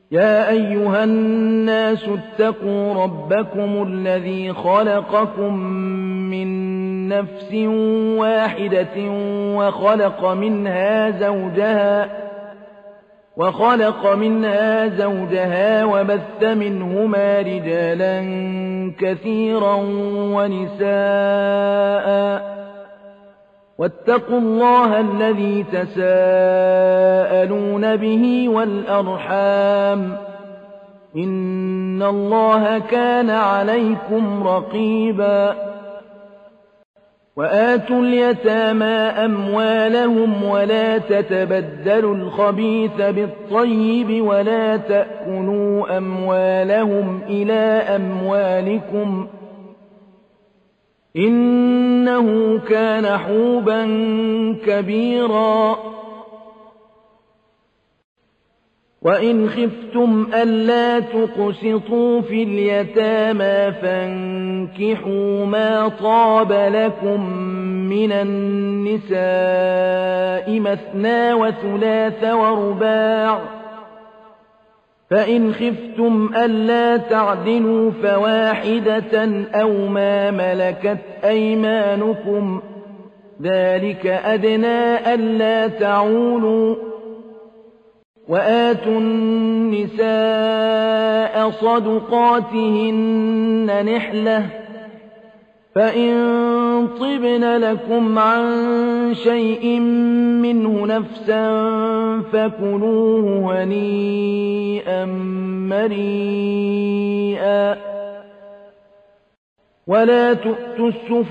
يا أيها الناس اتقوا ربكم الذي خلقكم من نفس واحدة وخلق منها زوجها وبث منهما رجالا كثيرا ونساء واتقوا الله الذي تساءلون به والأرحام إن الله كان عليكم رقيبا وآتوا اليتامى أموالهم ولا تتبدلوا الخبيث بالطيب ولا تأكلوا أموالهم إلى أموالكم إنه كان حوبا كبيرا وإن خفتم ألا تقسطوا في اليتامى فانكحوا ما طاب لكم من النساء مثنى وثلاث ورباع فإن خفتم ألا تعدلوا فواحدة أو ما ملكت أيمانكم ذلك أدنى ألا تعولوا وآتوا النساء صدقاتهن نحلة فإن طبن لكم عن شيء منه نفسا فكلوه هنيئا مريئا ولا تؤتوا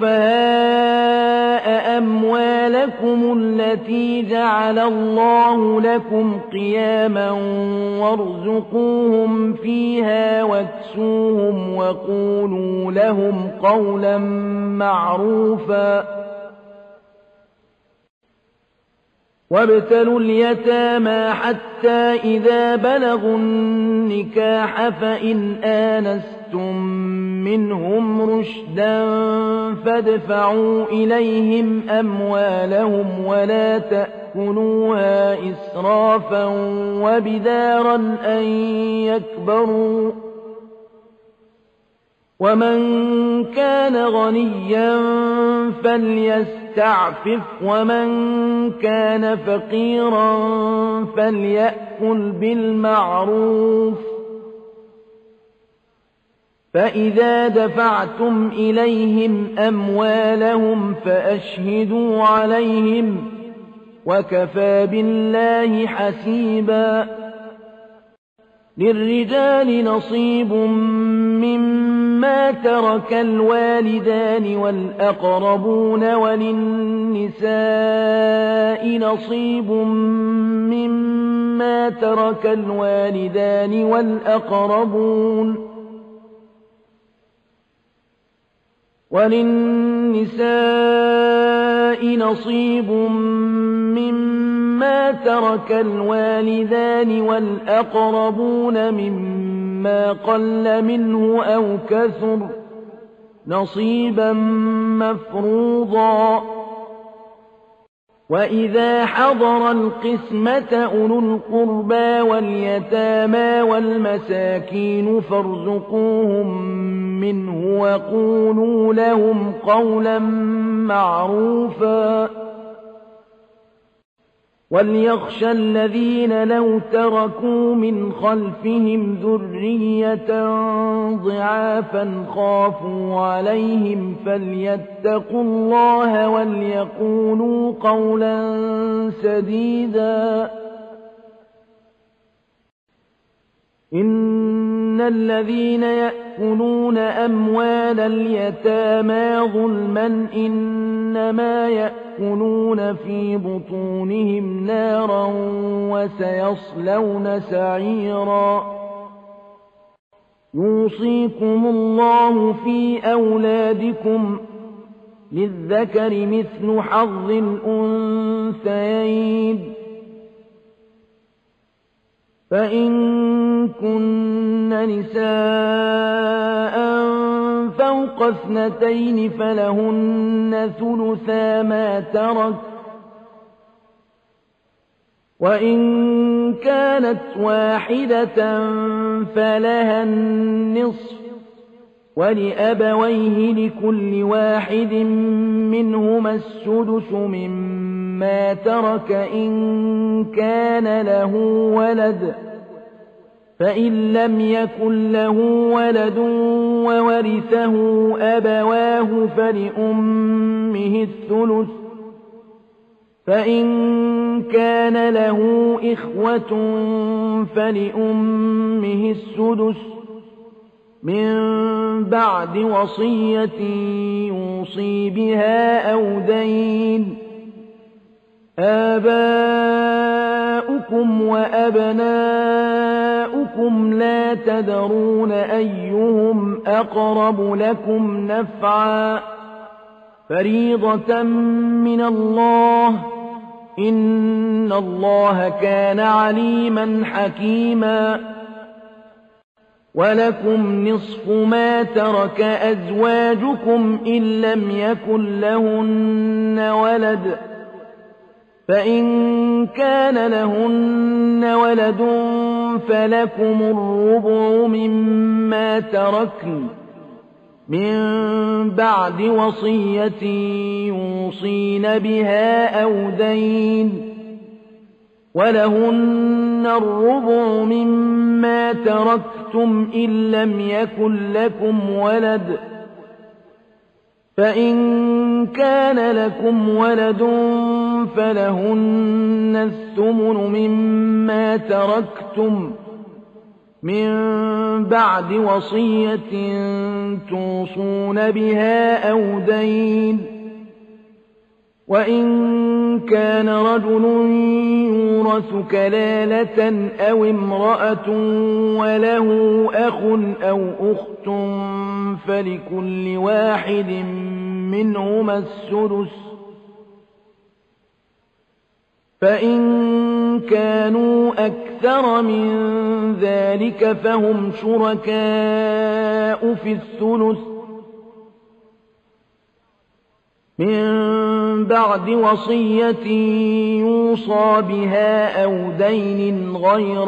السفهاء أموالكم التي جعل الله لكم قياما وارزقوهم فيها واكسوهم وقولوا لهم قولا معروفا وابتلوا اليتامى حتى إذا بلغوا النكاح فإن آنستم منهم رشدا فادفعوا إليهم أموالهم ولا تأكلوها إسرافا وبدارا أن يكبروا ومن كان غنيا فليستعفف ومن كان فقيرا فليأكل بالمعروف فإذا دفعتم إليهم أموالهم فأشهدوا عليهم وكفى بالله حسيبا للرجال نصيب مما ترك الوالدان والأقربون وللنساء نصيب مما ترك الوالدان والأقربون مما قل منه أو كثر نصيبا مفروضا وإذا حضر القسمة أولو القربى واليتامى والمساكين فارزقوهم منه وقولوا لهم قولا معروفا وليخشى الذين لو تركوا من خلفهم ذرية ضعافا خافوا عليهم فليتقوا الله وليقولوا قولا سديدا إن الذين يأكلون أموال اليتامى ظلما إنما يأكلون في بطونهم نارا وسيصلون سعيرا يوصيكم الله في أولادكم للذكر مثل حظ الأنثيين فإن كن نساء فوق 2 فلهن ثلثا ما ترك وإن كانت واحدة فلها النصف ولأبويه لكل واحد منهما السدس مما ترك إن كان له ولد فإن لم يكن له ولد وورثه أبواه فلأمه الثلث فإن كان له إخوة فلأمه السدس من بعد وصية يوصي بها أو دين آباؤكم وأبناؤكم لا تدرون أيهم أقرب لكم نفعا فريضة من الله إن الله كان عليما حكيما ولكم نصف ما ترك أزواجكم إن لم يكن لهن ولد فإن كان لهن ولد فلكم الربع مما تركن من بعد وصية يوصين بها أو دين ولهن الربع مما تركتم إن لم يكن لكم ولد فإن كان لكم ولد فلهن الثمن مما تركتم من بعد وصية توصون بها أو دين وإن كان رجل يورث كلالة أو امرأة وله أخ أو أخت فلكل واحد منهما السدس فإن كانوا أكثر من ذلك فهم شركاء في الثلث من بعد وصية يوصى بها أو دين غير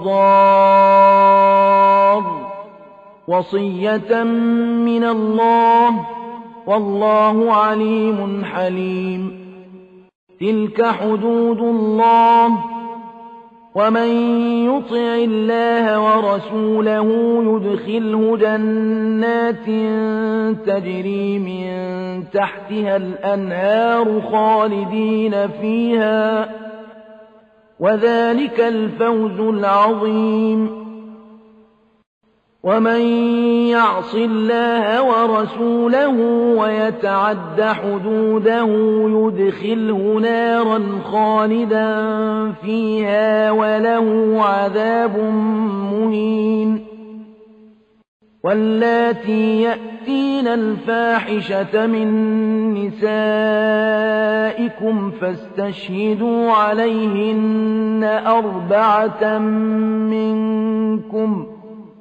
مضار وصية من الله والله عليم حليم تلك حدود الله ومن يطع الله ورسوله يدخله جنات تجري من تحتها الأنهار خالدين فيها وذلك الفوز العظيم ومن يعص الله ورسوله ويتعد حدوده يدخله نارا خالدا فيها وله عذاب مهين واللاتي يأتين الفاحشة من نسائكم فاستشهدوا عليهن 4 منكم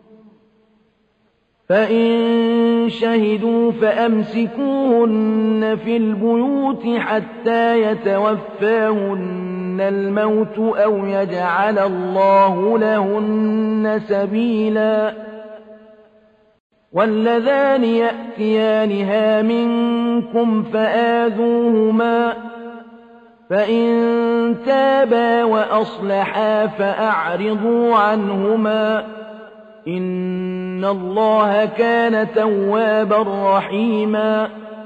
فإن شهدوا فأمسكوهن في البيوت حتى يتوفاهن الموت أو يجعل الله لهن سبيلا واللذان يأتيانها منكم فآذوهما فإن تابا وأصلحا فأعرضوا عنهما إن الله كان توابا رحيما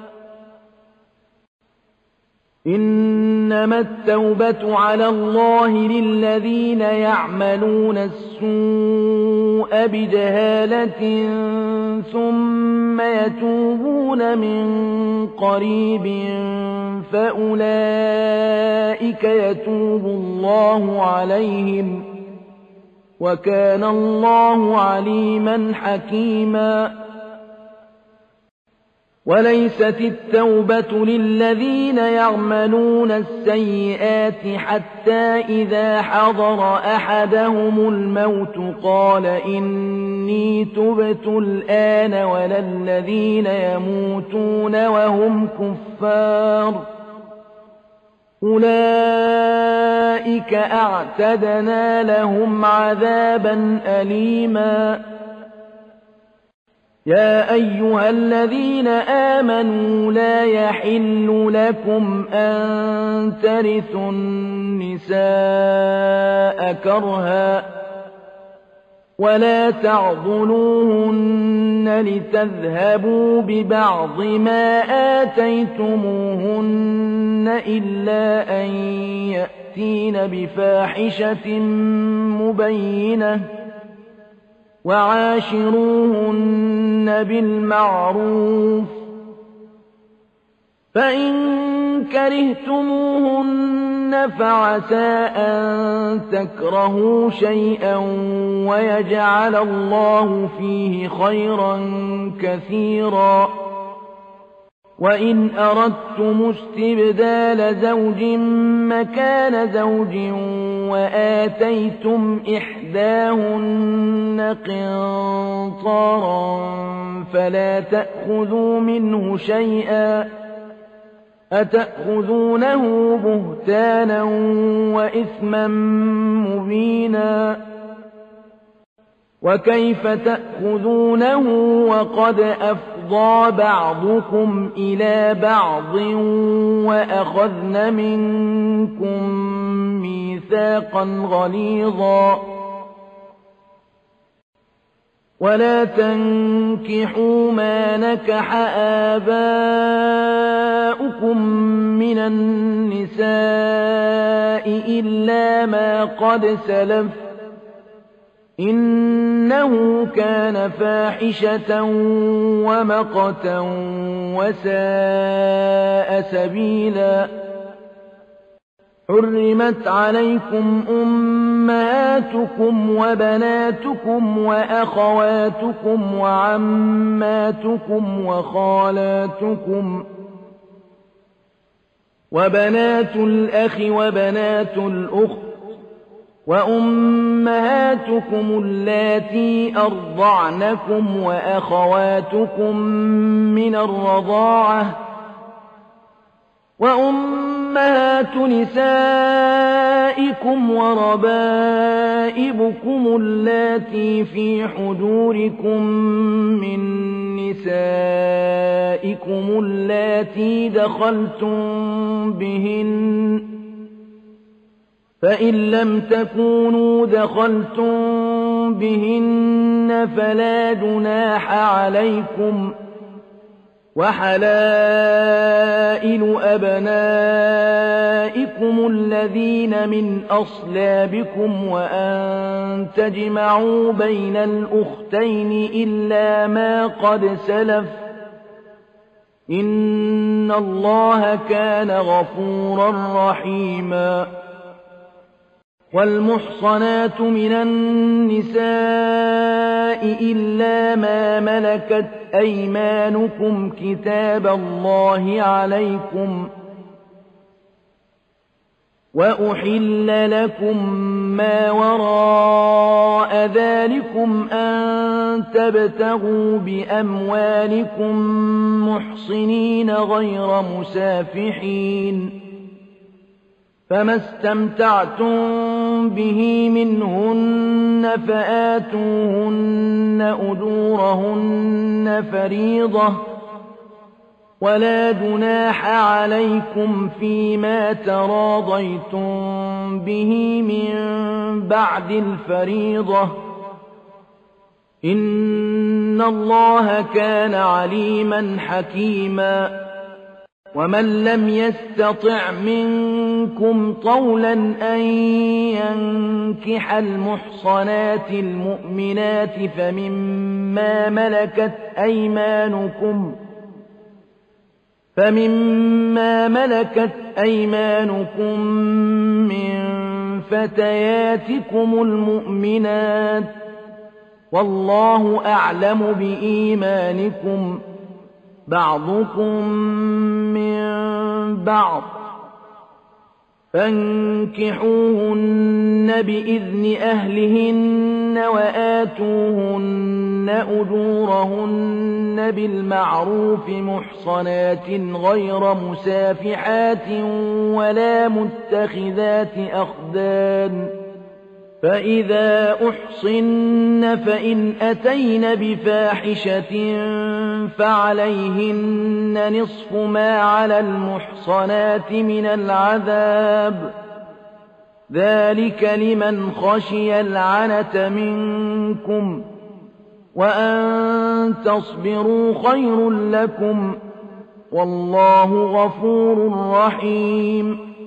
إنما التوبة على الله للذين يعملون السوء بجهالة ثم يتوبون من قريب فأولئك يتوب الله عليهم وكان الله عليما حكيما وليست التوبة للذين يعملون السيئات حتى إذا حضر أحدهم الموت قال إني تبت الآن ولا الذين يموتون وهم كفار أولئك أعتدنا لهم عذابا أليما يا أيها الذين آمنوا لا يحل لكم أن ترثوا النساء كرها ولا تعضلوهن لتذهبوا ببعض ما آتيتموهن إلا أن يأتين بفاحشة مبينة وعاشروهن بالمعروف فإن كرهتموهن فعسى أن تكرهوا شيئا ويجعل الله فيه خيرا كثيرا وإن أردتم استبدال زوج مكان زوج وآتيتم إحداهن قنطارا فلا تأخذوا منه شيئا أتأخذونه بهتانا وإثما مبينا وكيف تأخذونه وقد أفضى بعضكم إلى بعض وأخذن منكم ميثاقا غليظا ولا تنكحوا ما نكح آباؤكم من النساء إلا ما قد سلف إنه كان فاحشة ومقتا وساء سبيلا حرمت عليكم أمهاتكم وبناتكم وأخواتكم وعماتكم وخالاتكم وبنات الأخ وبنات الأخت وأمهاتكم اللاتي أرضعنكم وأخواتكم من الرضاعة وأمهات نسائكم وربائبكم اللاتي في حجوركم من نسائكم اللاتي دخلتم بهن فإن لم تكونوا دخلتم بهن فلا جناح عليكم وحلائل أبنائكم الذين من أصلابكم وأن تجمعوا بين الأختين إلا ما قد سلف إن الله كان غفورا رحيما والمحصنات من النساء إلا ما ملكت أيمانكم كتاب الله عليكم وأحل لكم ما وراء ذلكم أن تبتغوا بأموالكم محصنين غير مسافحين فما استمتعتم به منهن فآتوهن أجورهن فريضة ولا جناح عليكم فيما تراضيتم به من بعد الفريضة إن الله كان عليما حكيما ومن لم يستطع منكم طولا أن ينكح المحصنات المؤمنات فمما ملكت أيمانكم من فتياتكم المؤمنات والله أعلم بإيمانكم بعضكم من بعض فانكحوهن بإذن أهلهن وآتوهن أجورهن بالمعروف محصنات غير مسافحات ولا متخذات أخدان فإذا أحصن فإن أتين بفاحشة فعليهن نصف ما على المحصنات من العذاب ذلك لمن خشي العنة منكم وأن تصبروا خير لكم والله غفور رحيم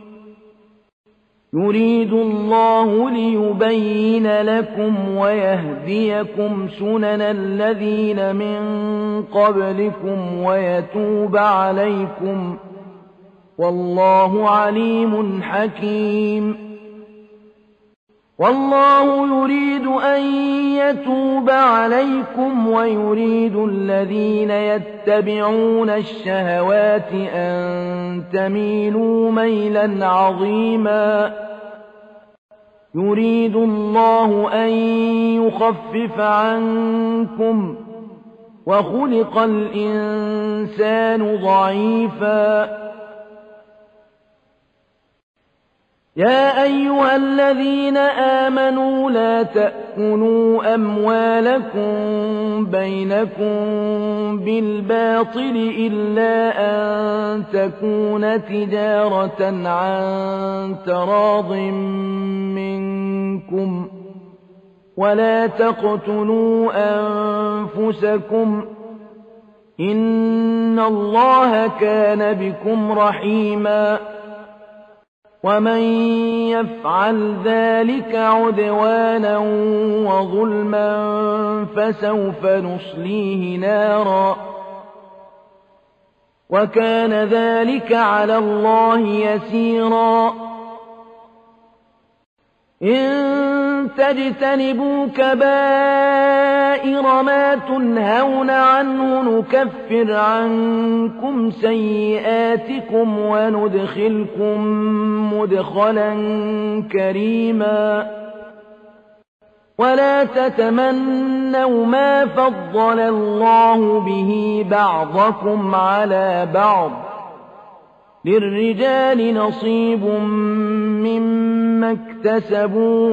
يريد الله ليبين لكم ويهديكم سنن الذين من قبلكم ويتوب عليكم والله عليم حكيم والله يريد أن يتوب عليكم ويريد الذين يتبعون الشهوات أن تميلوا ميلا عظيما يريد الله أن يخفف عنكم وخلق الإنسان ضعيفا يا أيها الذين آمنوا لا تأكلوا أموالكم بينكم بالباطل إلا أن تكون تجارة عن تراض منكم ولا تقتلوا أنفسكم إن الله كان بكم رحيما ومن يفعل ذلك عدوانا وظلما فسوف نصليه نارا وكان ذلك على الله يسيرا إن تجتنبوا كبائر ما تنهون عنه نكفر عنكم سيئاتكم وندخلكم مدخلا كريما ولا تتمنوا ما فضل الله به بعضكم على بعض للرجال نصيب مما اكتسبوا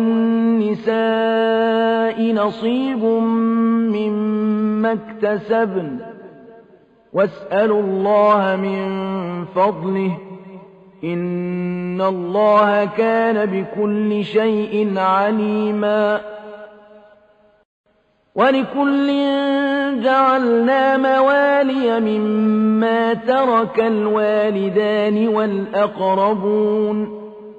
وللنساء نصيب مما اكتسبن واسألوا الله من فضله إن الله كان بكل شيء عليما ولكل جعلنا موالي مما ترك الوالدان والأقربون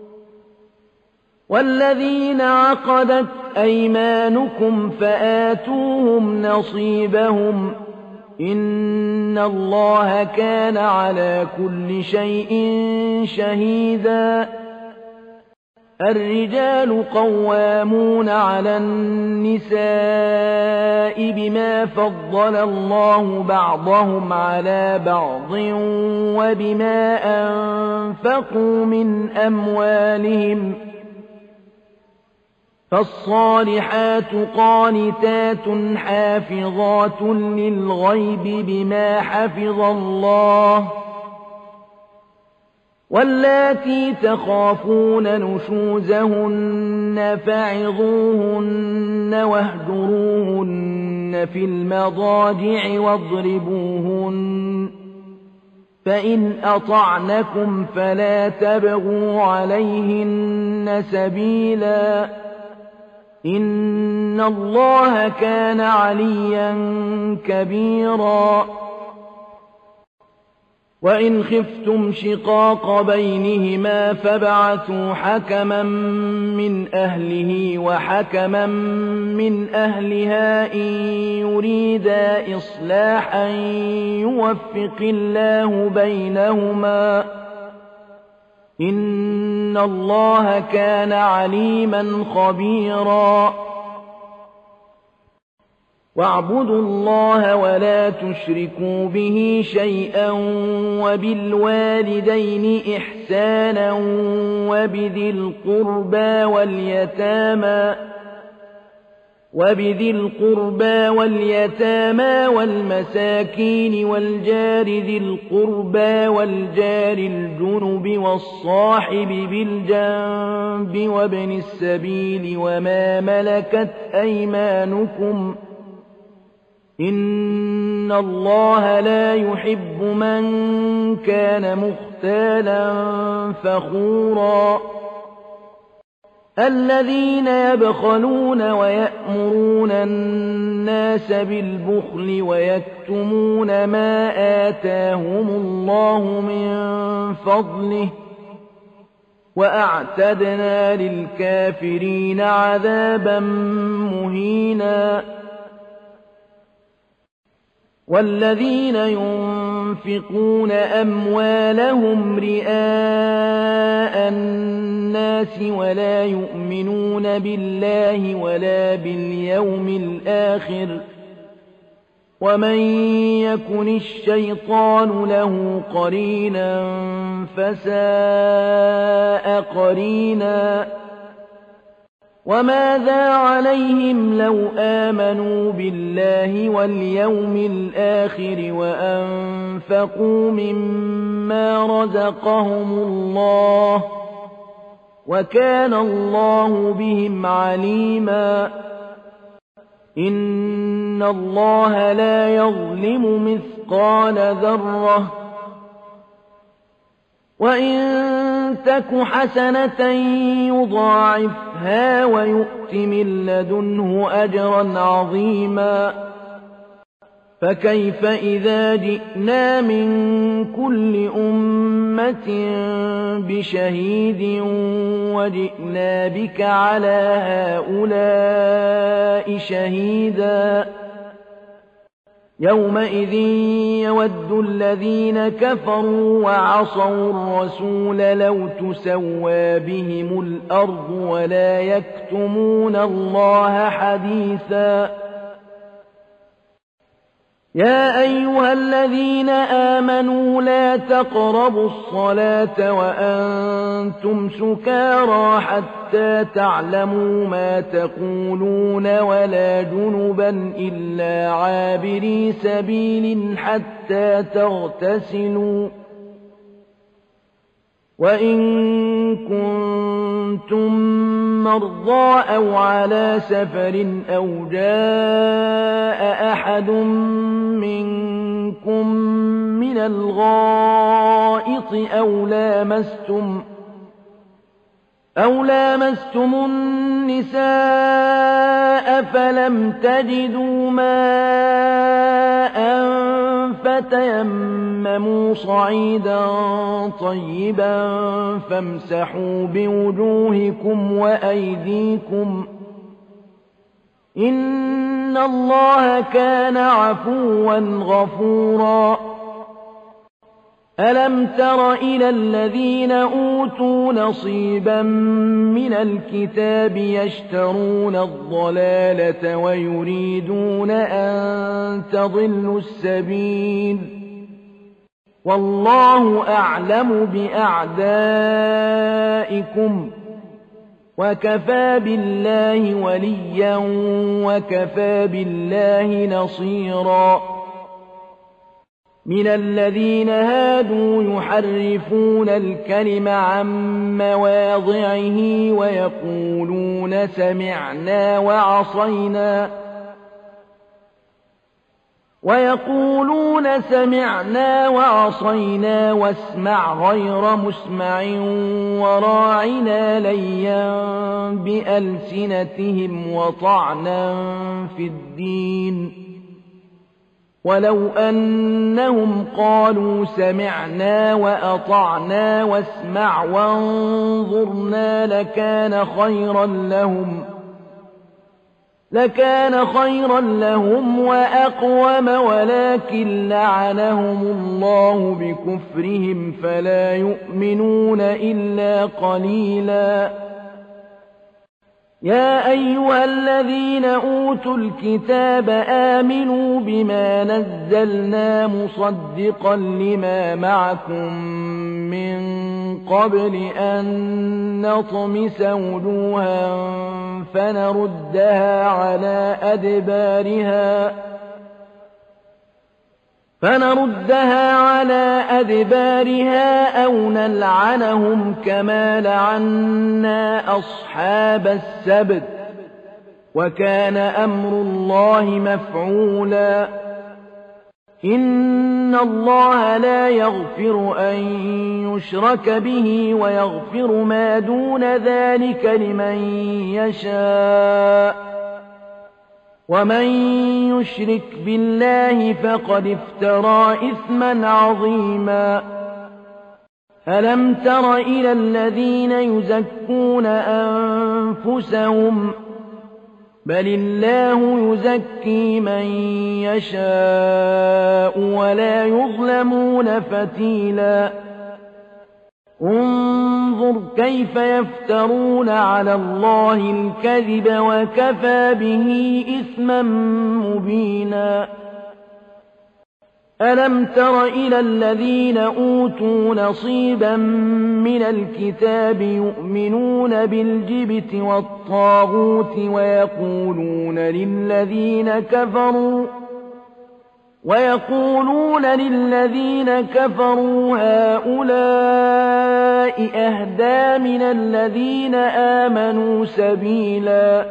والذين عقدت أيمانكم فآتوهم نصيبهم إن الله كان على كل شيء شهيدا الرجال قوامون على النساء بما فضل الله بعضهم على بعض وبما أنفقوا من أموالهم فالصالحات قانتات حافظات للغيب بما حفظ الله واللاتي تخافون نشوزهن فعظوهن واهجروهن في المضاجع واضربوهن فإن أطعنكم فلا تبغوا عليهن سبيلا إن الله كان عليا كبيرا وإن خفتم شقاق بينهما فابعثوا حكما من أهله وحكما من أهلها إن يريدا إصلاحا يوفق الله بينهما إن الله كان عليما خبيرا واعبدوا الله ولا تشركوا به شيئا وبالوالدين إحسانا وبذي القربى وبذي القربى واليتامى والمساكين والجار ذي القربى والجار الجنب والصاحب بالجنب وابن السبيل وما ملكت أيمانكم إن الله لا يحب من كان مختالا فخورا الذين يبخلون ويأمرون الناس بالبخل ويكتمون ما آتاهم الله من فضله وأعتدنا للكافرين عذابا مهينا والذين ينفقون أموالهم رئاء الناس ولا يؤمنون بالله ولا باليوم الآخر ومن يكن الشيطان له قرينا فساء قرينا وماذا عليهم لو آمنوا بالله واليوم الآخر وأنفقوا مما رزقهم الله وكان الله بهم عليما إن الله لا يظلم مثقال ذرة وإن تك حسنة يضاعفها ويؤت من لدنه أجرا عظيما فكيف إذا جئنا من كل أمة بشهيد وجئنا بك على هؤلاء شهيدا يومئذ يود الذين كفروا وعصوا الرسول لو تسوى بهم الأرض ولا يكتمون الله حديثا يا أيها الذين آمنوا لا تقربوا الصلاة وأنتم سكارى حتى تعلموا ما تقولون ولا جنبا إلا عابري سبيل حتى تغتسلوا وإن كنتم مرضى أو على سفر أو جاء أحد منكم من الغائط أو لامستم النساء فلم تجدوا ماء فتيمموا صعيدا طيبا فامسحوا بوجوهكم وأيديكم إن الله كان عفوا غفورا ألم تر إلى الذين أوتوا نصيبا من الكتاب يشترون الضلالة ويريدون أن تضلوا السبيل والله أعلم بأعدائكم وكفى بالله وليا وكفى بالله نصيرا من الذين هادوا يحرفون الكلم عن مواضعه ويقولون سمعنا وعصينا واسمع غير مسمع وراعنا ليا بألسنتهم وطعنا في الدين ولو أنهم قالوا سمعنا وأطعنا واسمع وانظرنا لكان خيرا لهم وأقوم ولكن لعنهم الله بكفرهم فلا يؤمنون إلا قليلا يا أيها الذين أوتوا الكتاب آمنوا بما نزلنا مصدقا لما معكم من قبل أن نطمس وجوها فنردها على أدبارها أو نلعنهم كما لعنا أصحاب السبت وكان أمر الله مفعولا إن الله لا يغفر أن يشرك به ويغفر ما دون ذلك لمن يشاء ومن يشرك بالله فقد افترى إثما عظيما ألم تر إلى الذين يزكون أنفسهم بل الله يزكي من يشاء ولا يظلمون فتيلا انظر كيف يفترون على الله الكذب وكفى به إثما مبينا ألم تر إلى الذين أوتوا نصيبا من الكتاب يؤمنون بالجبت والطاغوت ويقولون للذين كفروا هؤلاء أهدى من الذين آمنوا سبيلا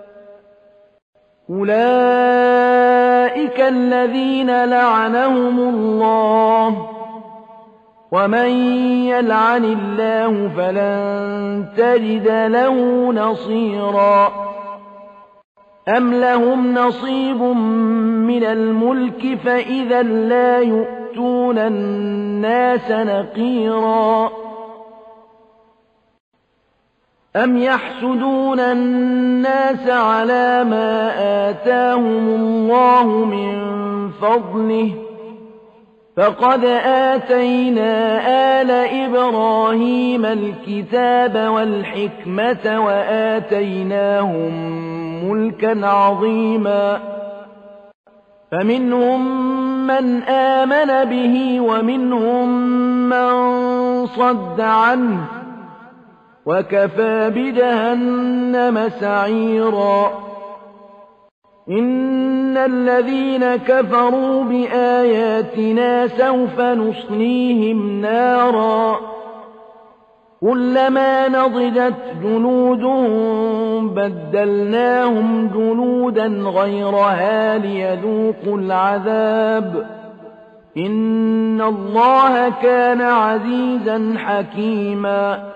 أولئك الذين لعنهم الله ومن يلعن الله فلن تجد له نصيرا أم لهم نصيب من الملك فإذا لا يؤتون الناس نقيرا أم يحسدون الناس على ما آتاهم الله من فضله فقد آتينا آل إبراهيم الكتاب والحكمة وآتيناهم ملكا عظيما فمنهم من آمن به ومنهم من صد عنه وكفى بجهنم سعيرا إن الذين كفروا بآياتنا سوف نصليهم نارا كلما نضجت جلودهم بدلناهم جلودا غيرها ليذوقوا العذاب إن الله كان عزيزا حكيما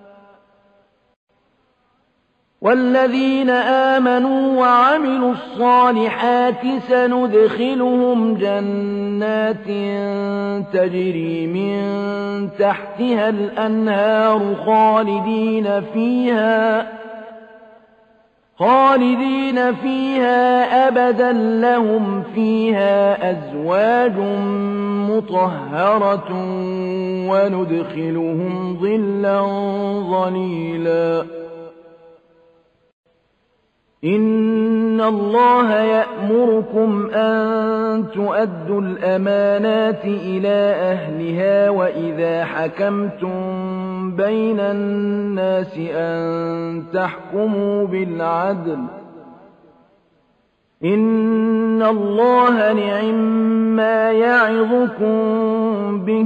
والذين آمنوا وعملوا الصالحات سندخلهم جنات تجري من تحتها الأنهار خالدين فيها أبدا لهم فيها أزواج مطهرة وندخلهم ظلا ظليلا إن الله يأمركم أن تؤدوا الأمانات إلى أهلها وإذا حكمتم بين الناس أن تحكموا بالعدل إن الله نعما يعظكم به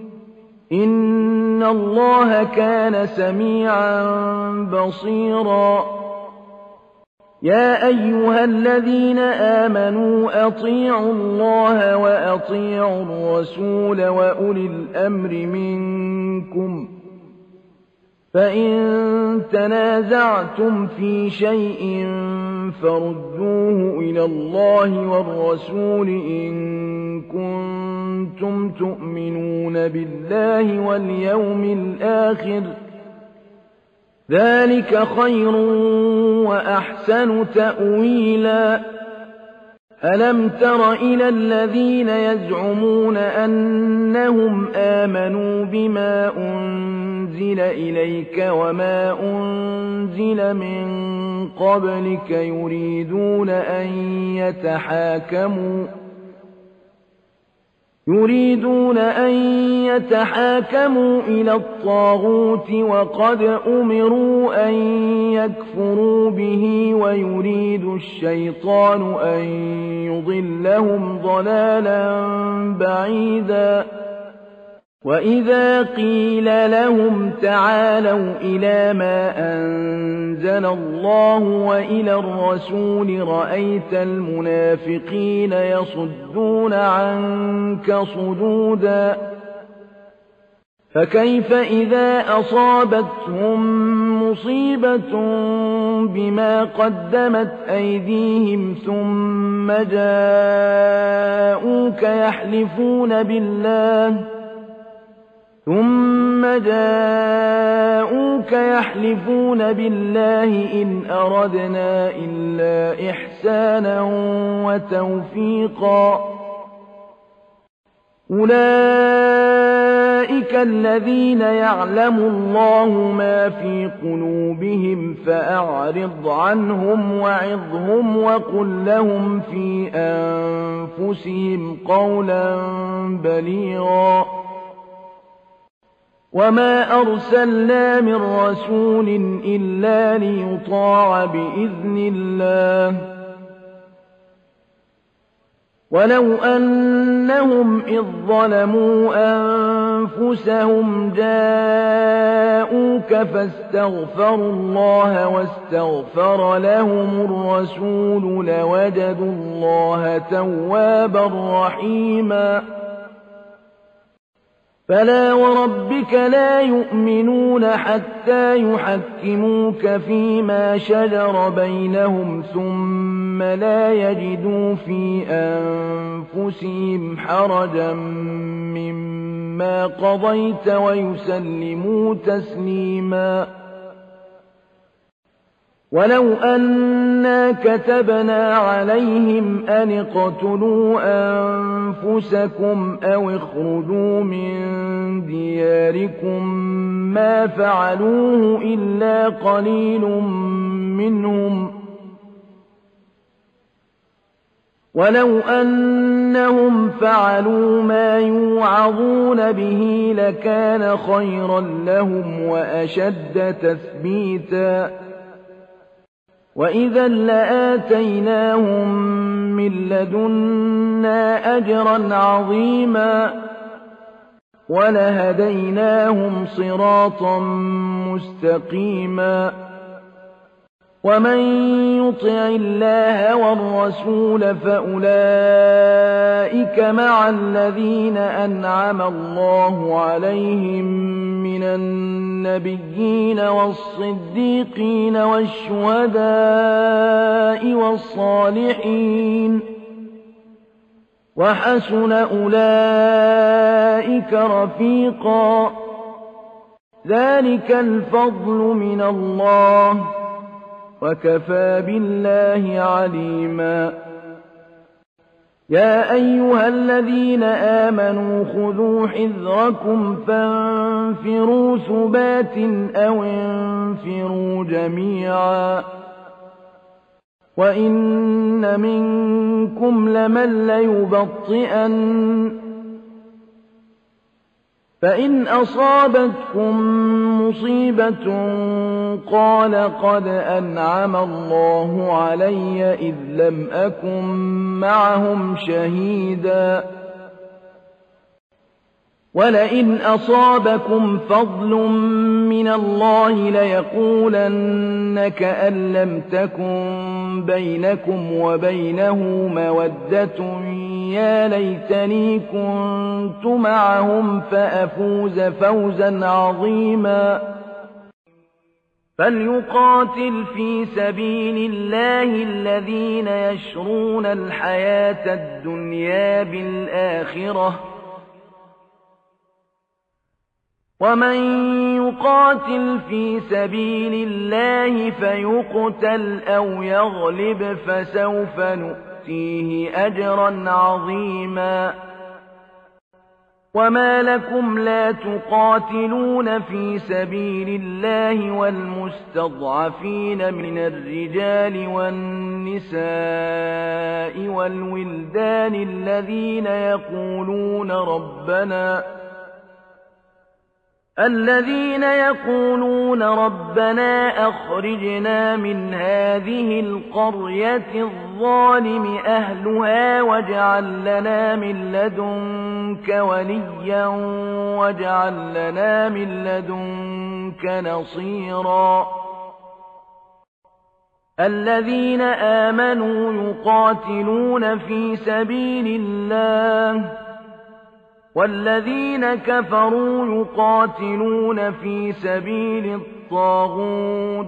إن الله كان سميعا بصيرا يا أيها الذين آمنوا أطيعوا الله وأطيعوا الرسول وأولي الأمر منكم فإن تنازعتم في شيء فردوه إلى الله والرسول إن كنتم تؤمنون بالله واليوم الآخر ذلك خير وأحسن تأويلا ألم تر إلى الذين يزعمون أنهم آمنوا بما أنزل إليك وما أنزل من قبلك يريدون أن يتحاكموا إلى الطاغوت وقد أمروا أن يكفروا به ويريد الشيطان أن يضلهم ضلالا بعيدا وإذا قيل لهم تعالوا إلى ما أنزل الله وإلى الرسول رأيت المنافقين يصدون عنك صدودا فكيف إذا أصابتهم مصيبة بما قدمت أيديهم ثم جاءوك يحلفون بالله إن أردنا إلا إحسانا وتوفيقا أولئك الذين يعلم الله ما في قلوبهم فأعرض عنهم وعظهم وقل لهم في أنفسهم قولا بليغا وما أرسلنا من رسول إلا ليطاع بإذن الله ولو أنهم إذ ظلموا أنفسهم جاءوك فاستغفروا الله واستغفر لهم الرسول لوجدوا الله توابا رحيما فلا وربك لا يؤمنون حتى يحكموك فيما شجر بينهم ثم لا يجدوا في أنفسهم حرجا مما قضيت ويسلموا تسليما ولو أنا كتبنا عليهم أن اقتلوا أنفسكم أو اخرجوا من دياركم ما فعلوه إلا قليل منهم ولو أنهم فعلوا ما يوعظون به لكان خيرا لهم وأشد تثبيتا وإذا لآتيناهم من لدنا أجرا عظيما ولهديناهم صراطا مستقيما ومن يطع الله والرسول فأولئك مع الذين أنعم الله عليهم من النبيين والصديقين والشهداء والصالحين وحسن أولئك رفيقا ذلك الفضل من الله وكفى بالله عليما يا أيها الذين آمنوا خذوا حذركم فانفروا ثبات أو انفروا جميعا وإن منكم لمن ليبطئن فإن أصابتكم مصيبة قال قد أنعم الله علي إذ لم أكن معهم شهيدا ولئن أصابكم فضل من الله ليقولن كأن لم تكن بينكم وبينه مودة يا ليتني كنت معهم فأفوز فوزا عظيما فليقاتل في سبيل الله الذين يشرون الحياة الدنيا بالآخرة ومن يقاتل في سبيل الله فيقتل أو يغلب فسوف نؤتيه أجرا عظيما وما لكم لا تقاتلون في سبيل الله والمستضعفين من الرجال والنساء والولدان الذين يقولون ربنا أخرجنا من هذه القرية الظالم أهلها واجعل لنا من لدنك وليا واجعل لنا من لدنك نصيرا الذين آمنوا يقاتلون في سبيل الله والذين كفروا يقاتلون في سبيل الطاغوت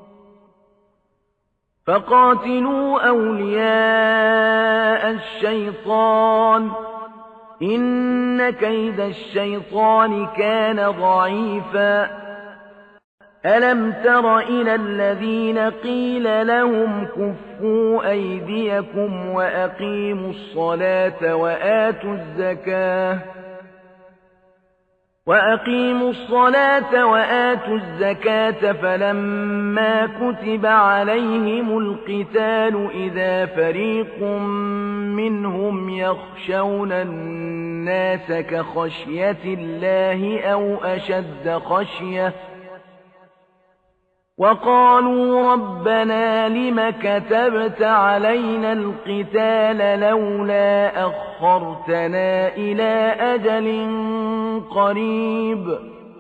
فقاتلوا أولياء الشيطان إن كيد الشيطان كان ضعيفا ألم تر إلى الذين قيل لهم كفوا أيديكم وأقيموا الصلاة وآتوا الزكاة فلما كتب عليهم القتال إذا فريق منهم يخشون الناس كخشية الله أو أشد خشية وقالوا ربنا لم كتبت علينا القتال لولا أخرتنا إلى أجل قريب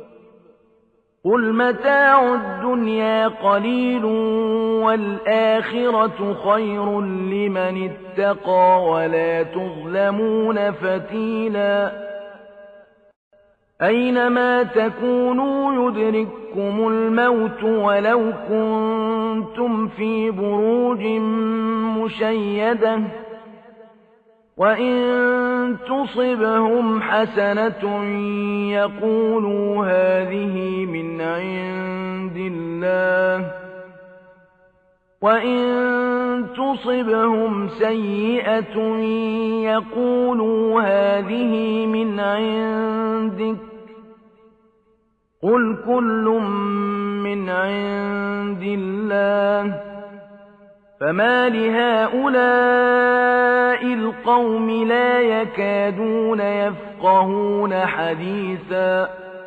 قل متاع الدنيا قليل والآخرة خير لمن اتقى ولا تظلمون فتيلا أينما تكونوا يدرككم الموت ولو كنتم في بروج مشيدة وإن تصبهم حسنة يقولوا هذه من عند الله وإن تصبهم سيئة يقولوا هذه من عندك قل كل من عند الله فما لهؤلاء القوم لا يكادون يفقهون حديثا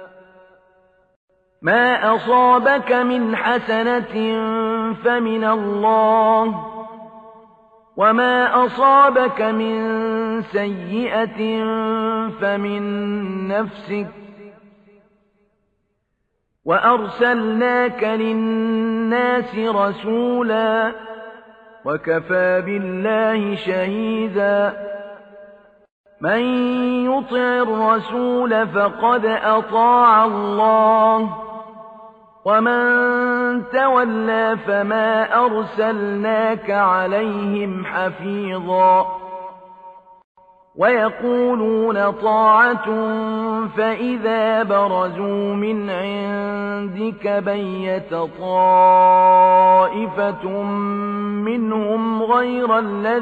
ما أصابك من حسنة فمن الله وما أصابك من سيئة فمن نفسك وأرسلناك للناس رسولا وكفى بالله شهيدا من يطع الرسول فقد أطاع الله ومن تولى فما أرسلناك عليهم حفيظا ويقولون طاعة فإذا برزوا من عندك بيت طائفة منهم غير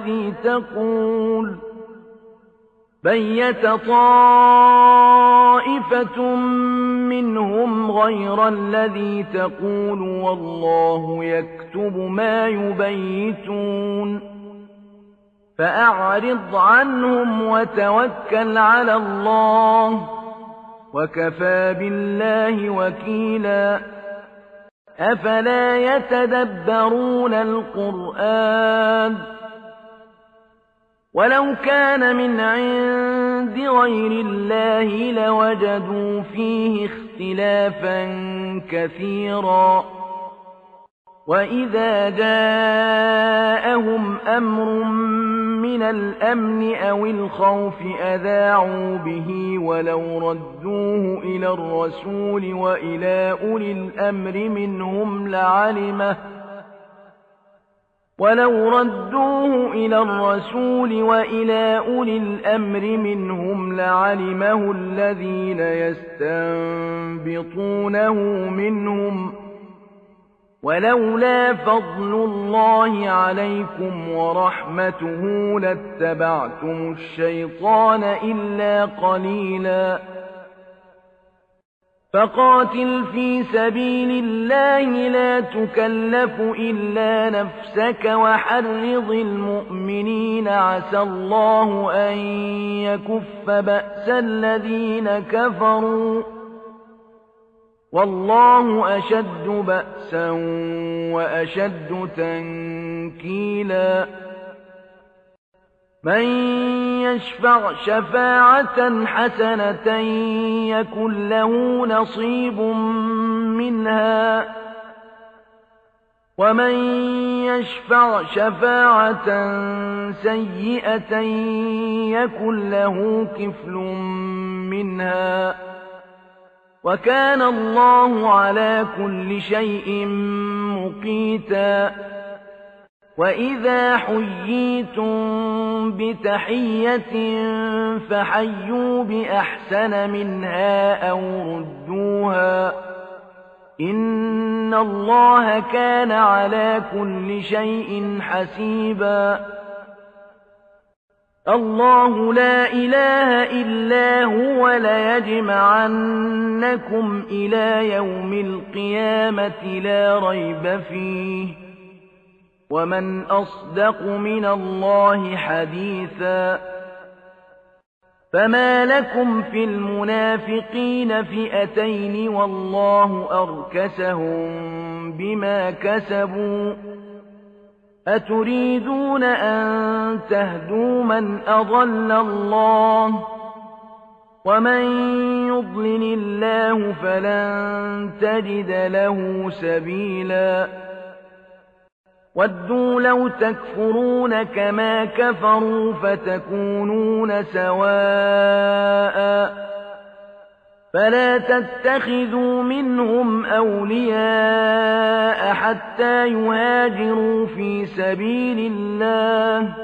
الذي تقول والله يكتب ما يبيتون فأعرض عنهم وتوكل على الله وكفى بالله وكيلا أفلا يتدبرون القرآن ولو كان من عند غير الله لوجدوا فيه اختلافا كثيرا وإذا جاءهم أمر من الأمن أو الخوف أذاعوا به ولو ردوه إلى الرسول وإلى أولي الأمر منهم لعلمه الذين يستنبطونه منهم ولولا فضل الله عليكم ورحمته لاتبعتم الشيطان إلا قليلا فقاتل في سبيل الله لا تكلف إلا نفسك وحرض المؤمنين عسى الله أن يكف بأس الذين كفروا والله أشد بأسا وأشد تنكيلا من يشفع شفاعة حسنة يكن له نصيب منها ومن يشفع شفاعة سيئة يكن له كفل منها وكان الله على كل شيء مقيتا وإذا حييتم بتحية فحيوا بأحسن منها أو ردوها إن الله كان على كل شيء حسيبا الله لا إله إلا هو ليجمعنكم إلى يوم القيامة لا ريب فيه ومن أصدق من الله حديثا فما لكم في المنافقين فئتين والله أركسهم بما كسبوا أتريدون أن تهدوا من أضل الله ومن يضلل الله فلن تجد له سبيلا ودوا لو تكفرون كما كفروا فتكونون سواء فلا تتخذوا منهم أولياء حتى يهاجروا في سبيل الله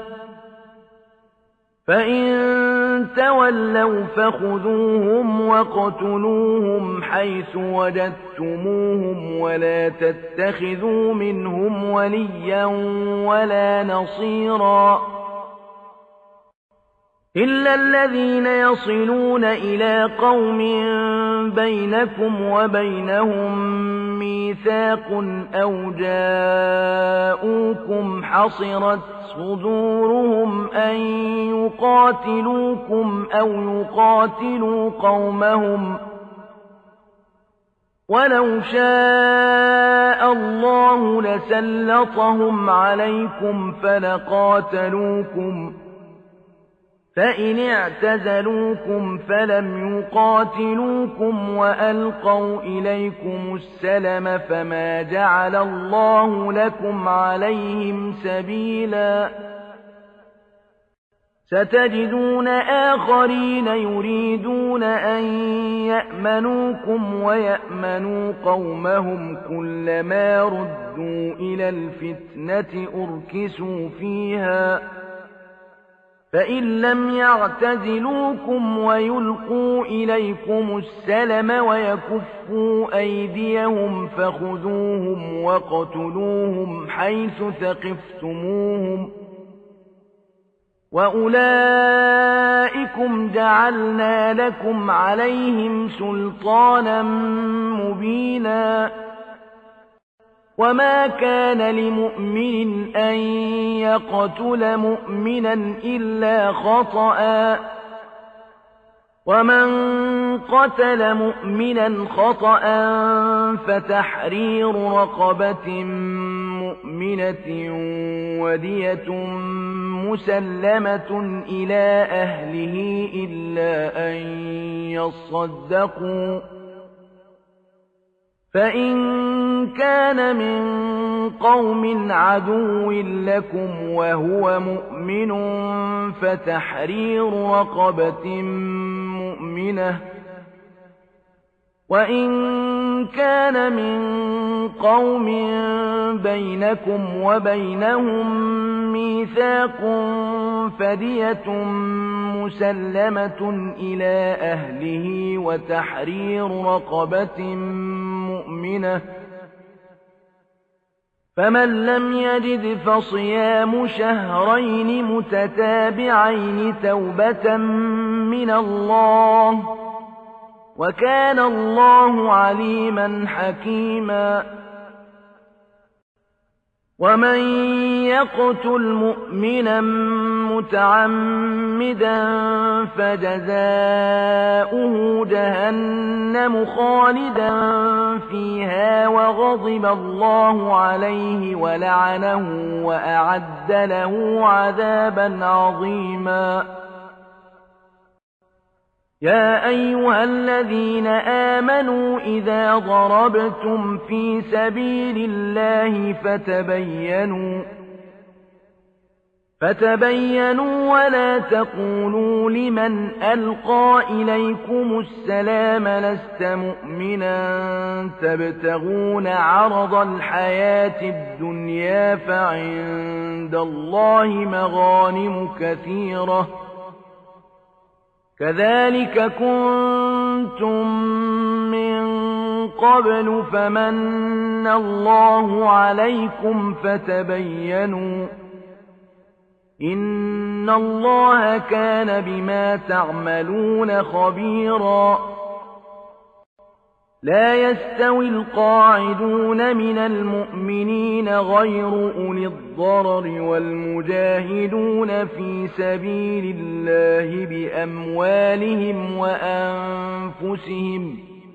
فإن تولوا فخذوهم واقتلوهم حيث وجدتموهم ولا تتخذوا منهم وليا ولا نصيرا إلا الذين يصلون إلى قوم بينكم وبينهم ميثاق أو جاءوكم حصرت صدورهم أن يقاتلوكم أو يقاتلوا قومهم ولو شاء الله لسلطهم عليكم فلقاتلوكم فإن اعتزلوكم فلم يقاتلوكم وألقوا إليكم السلم فما جعل الله لكم عليهم سبيلا ستجدون آخرين يريدون أن يأمنوكم ويأمنوا قومهم كلما ردوا إلى الفتنة أركسوا فيها فإن لم يعتزلوكم ويلقوا إليكم السلم ويكفوا أيديهم فخذوهم واقتلوهم حيث ثقفتموهم وأولئكم جعلنا لكم عليهم سلطانا مبينا وما كان لمؤمن أن يقتل مؤمنا إلا خطأ ومن قتل مؤمنا خطأ فتحرير رقبة مؤمنة ودية مسلمة إلى أهله إلا أن يصدقوا فإن كان من قوم عدو لكم وهو مؤمن فتحرير رقبة مؤمنة وإن كان من قوم بينكم وبينهم ميثاق فدية مسلمة إلى أهله وتحرير رقبة مؤمنة فمن لم يجد فصيام شهرين متتابعين توبة من الله، وكان الله عليما حكيما. ومن يقتل مؤمنا متعمدا فجزاؤه جهنم خالدا فيها وغضب الله عليه ولعنه وأعد له عذابا عظيما. يا أيها الذين آمنوا إذا ضربتم في سبيل الله فتبينوا ولا تقولوا لمن ألقى إليكم السلام لست مؤمنا تبتغون عرض الحياة الدنيا فعند الله مغانم كثيرة كذلك كنتم من قبل فمن الله عليكم فتبينوا إن الله كان بما تعملون خبيرا. لا يستوي القاعدون من المؤمنين غير أولي الضرر والمجاهدون في سبيل الله بأموالهم وأنفسهم.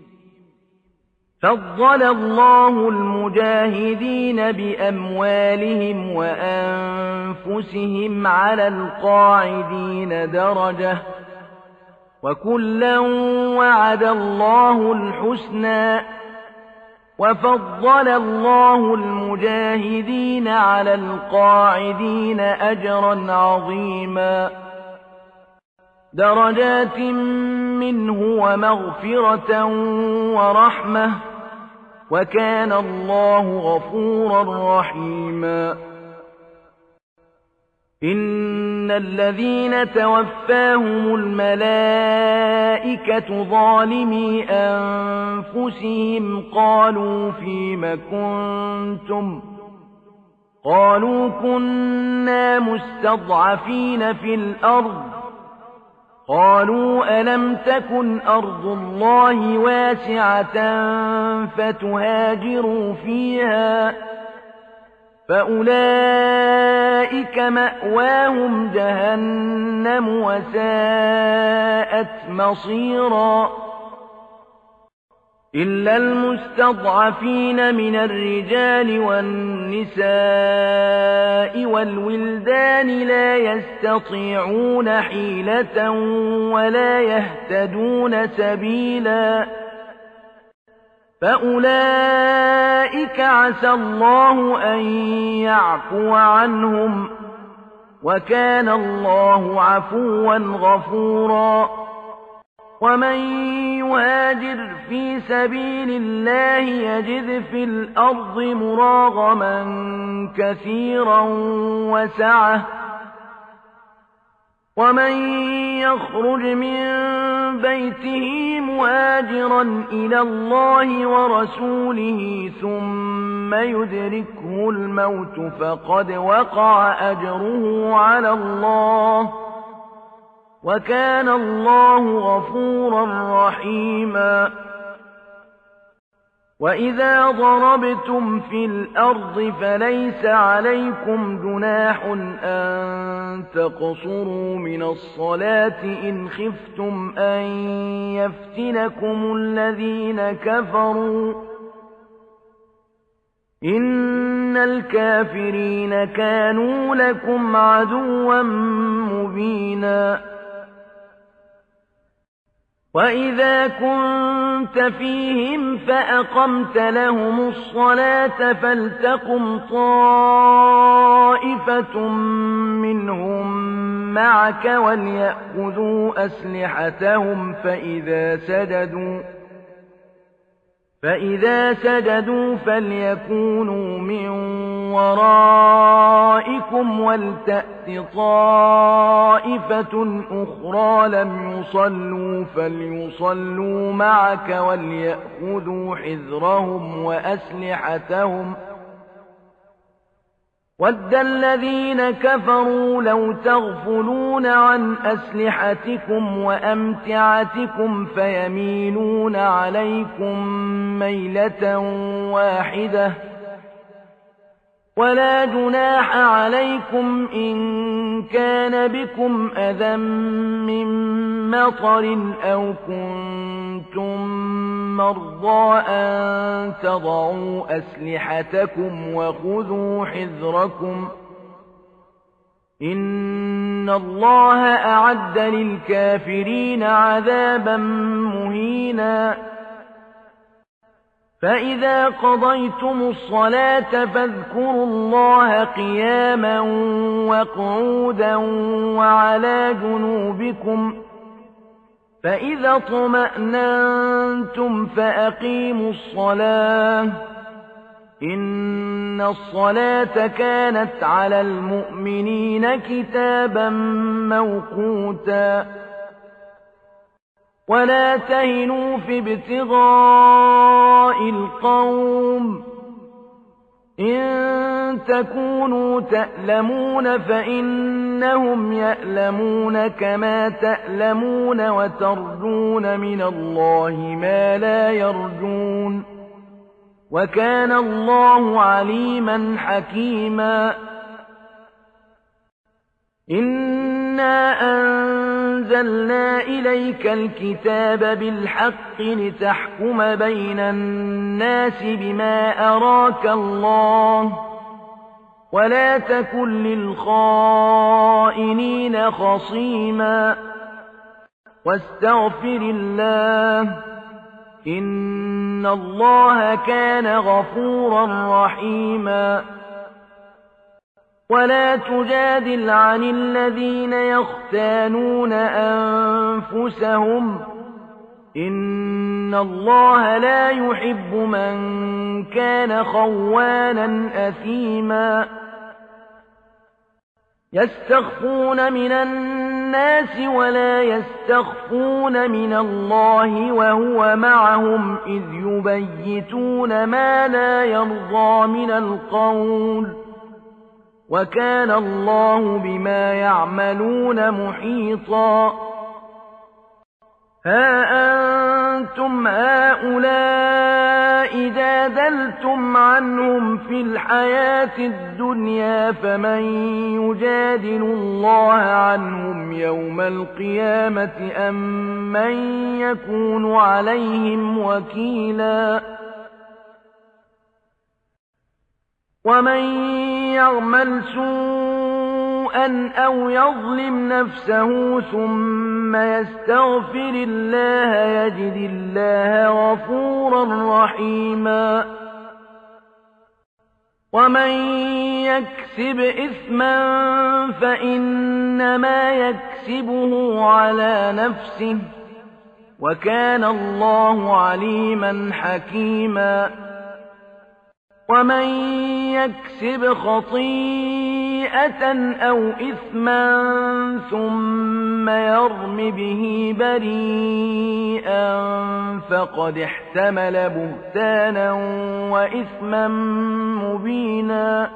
فضل الله المجاهدين بأموالهم وأنفسهم على القاعدين درجة وكلا وعد الله الحسنى وفضل الله المجاهدين على القاعدين أجرا عظيما درجات منه ومغفرة ورحمة وكان الله غفورا رحيما. إن الذين توفاهم الملائكة ظالمي أنفسهم قالوا فيم كنتم قالوا كنا مستضعفين في الأرض قالوا ألم تكن أرض الله واسعة فتهاجروا فيها فأولئك مأواهم جهنم وساءت مصيرا. إلا المستضعفين من الرجال والنساء والولدان لا يستطيعون حيلة ولا يهتدون سبيلا فأولئك عسى الله أن يعفو عنهم وكان الله عفوا غفورا. ومن يهاجر في سبيل الله يجد في الأرض مراغما كثيرا وسعة ومن يخرج من بيته مهاجرا إلى الله ورسوله ثم يدركه الموت فقد وقع أجره على الله وكان الله غفورا رحيما. وإذا ضربتم في الأرض فليس عليكم جناح أن تقصروا من الصلاة إن خفتم أن يفتنكم الذين كفروا إن الكافرين كانوا لكم عدوا مبينا. وإذا كنت فيهم فأقمت لهم الصلاة فلتقم طائفة منهم معك وليأخذوا أسلحتهم فإذا سجدوا فليكونوا من ورائكم ولتأت طائفة أخرى لم يصلوا فليصلوا معك وليأخذوا حذرهم وأسلحتهم وَدَّ الَّذِينَ كَفَرُوا لَوْ تَغْفُلُونَ عَنْ أَسْلِحَتِكُمْ وَأَمْتِعَتِكُمْ فَيَمِيلُونَ عَلَيْكُمْ مَيْلَةً وَاحِدَةً وَلَا جُنَاحَ عَلَيْكُمْ إِن كَانَ بِكُمْ أَذًى مِّن مَّطَرٍ أَوْ كُنتُم مَّرْضَىٰ أَن تَضَعُوا أَسْلِحَتَكُمْ وَخُذُوا حِذْرَكُمْ ۗ إِنَّ اللَّهَ أَعَدَّ لِلْكَافِرِينَ عَذَابًا مُّهِينًا. فَإِذَا قَضَيْتُمُ الصَّلَاةَ فاذكروا اللَّهَ قِيَامًا وَقُعُودًا وَعَلَىٰ جُنُوبِكُمْ، فَإِذَا اطْمَأْنَنتُمْ فَأَقِيمُوا الصَّلَاةَ ۚ إِنَّ الصَّلَاةَ كَانَتْ عَلَى الْمُؤْمِنِينَ كِتَابًا مَّوْقُوتًا. وَلَا تَهِنُوا فِي ابْتِغَاءِ الْقَوْمِ ۖ إِن تَكُونُوا تَأْلَمُونَ فَإِنَّهُمْ يَأْلَمُونَ كَمَا تَأْلَمُونَ وَتَرْجُونَ مِنَ اللَّهِ مَا لَا يَرْجُونَ ۗ وَكَانَ اللَّهُ عَلِيمًا حَكِيمًا. إِنَّا أَنزَلْنَا إِلَيْكَ الْكِتَابَ بِالْحَقِّ لِتَحْكُمَ بَيْنَ النَّاسِ بِمَا أَرَاكَ اللَّهُ ۚ وَلَا تَكُن لِّلْخَائِنِينَ خَصِيمًا، وَاسْتَغْفِرِ اللَّهَ ۖ إِنَّ اللَّهَ كَانَ غَفُورًا رَّحِيمًا. وَلَا تُجَادِلْ عَنِ الَّذِينَ يَخْتَانُونَ أَنفُسَهُمْ ۚ إِنَّ اللَّهَ لَا يُحِبُّ مَن كَانَ خَوَّانًا أَثِيمًا. يَسْتَخْفُونَ مِنَ النَّاسِ وَلَا يَسْتَخْفُونَ مِنَ اللَّهِ وَهُوَ مَعَهُمْ إِذْ يُبَيِّتُونَ مَا لَا يَرْضَىٰ مِنَ الْقَوْلِ ۚ وَكَانَ اللَّهُ بِمَا يَعْمَلُونَ مُحِيطًا. هَا أَنتُمْ هَٰؤُلَاءِ جَادَلْتُمْ عَنْهُمْ فِي الْحَيَاةِ الدُّنْيَا فَمَن يُجَادِلُ اللَّهَ عَنْهُمْ يَوْمَ الْقِيَامَةِ أَم مَّن يَكُونُ عَلَيْهِمْ وَكِيلًا. وَمَن يَعْمَلْ سُوءًا أَوْ يَظْلِمْ نَفْسَهُ ثُمَّ يَسْتَغْفِرِ اللَّهَ يَجِدِ اللَّهَ غَفُورًا رَّحِيمًا. وَمَن يَكْسِبْ إِثْمًا فَإِنَّمَا يَكْسِبُهُ عَلَىٰ نَفْسِهِ ۚ وَكَانَ اللَّهُ عَلِيمًا حَكِيمًا. وَمَن يَكْسِبْ خَطِيئَةً أَوْ إِثْمًا ثُمَّ يَرْمِ بِهِ بَرِيئًا فَقَدِ احْتَمَلَ بُهْتَانًا وَإِثْمًا مُّبِينًا.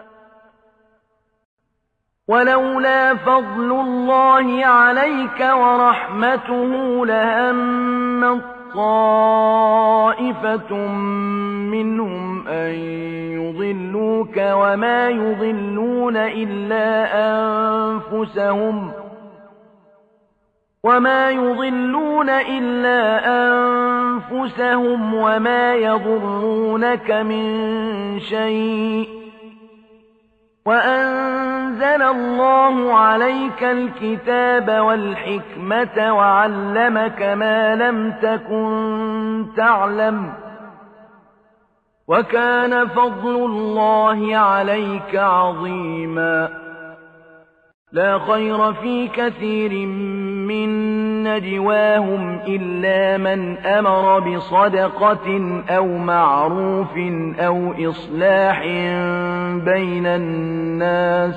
وَلَوْلَا فَضْلُ اللَّهِ عَلَيْكَ وَرَحْمَتُهُ لَهَمَّت طَّائِفَةٌ مِّنْهُمْ أَن يُضِلُّوكَ وَمَا يُضِلُّونَ إِلَّا أَنفُسَهُمْ وَمَا يَضُرُّونَكَ مِن شَيْءٍ ۚ وَأَنزَلَ اللَّهُ عَلَيْكَ الْكِتَابَ وَالْحِكْمَةَ وَعَلَّمَكَ مَا لَمْ تَكُن تَعْلَمُ ۚ وَكَانَ فَضْلُ اللَّهِ عَلَيْكَ عَظِيمًا. لَا خَيْرَ فِي كَثِيرٍ مِّن نَّجْوَاهُمْ إِلَّا مَنْ أَمَرَ بِصَدَقَةٍ أَوْ مَعْرُوفٍ أَوْ إِصْلَاحٍ بَيْنَ النَّاسِ ۚ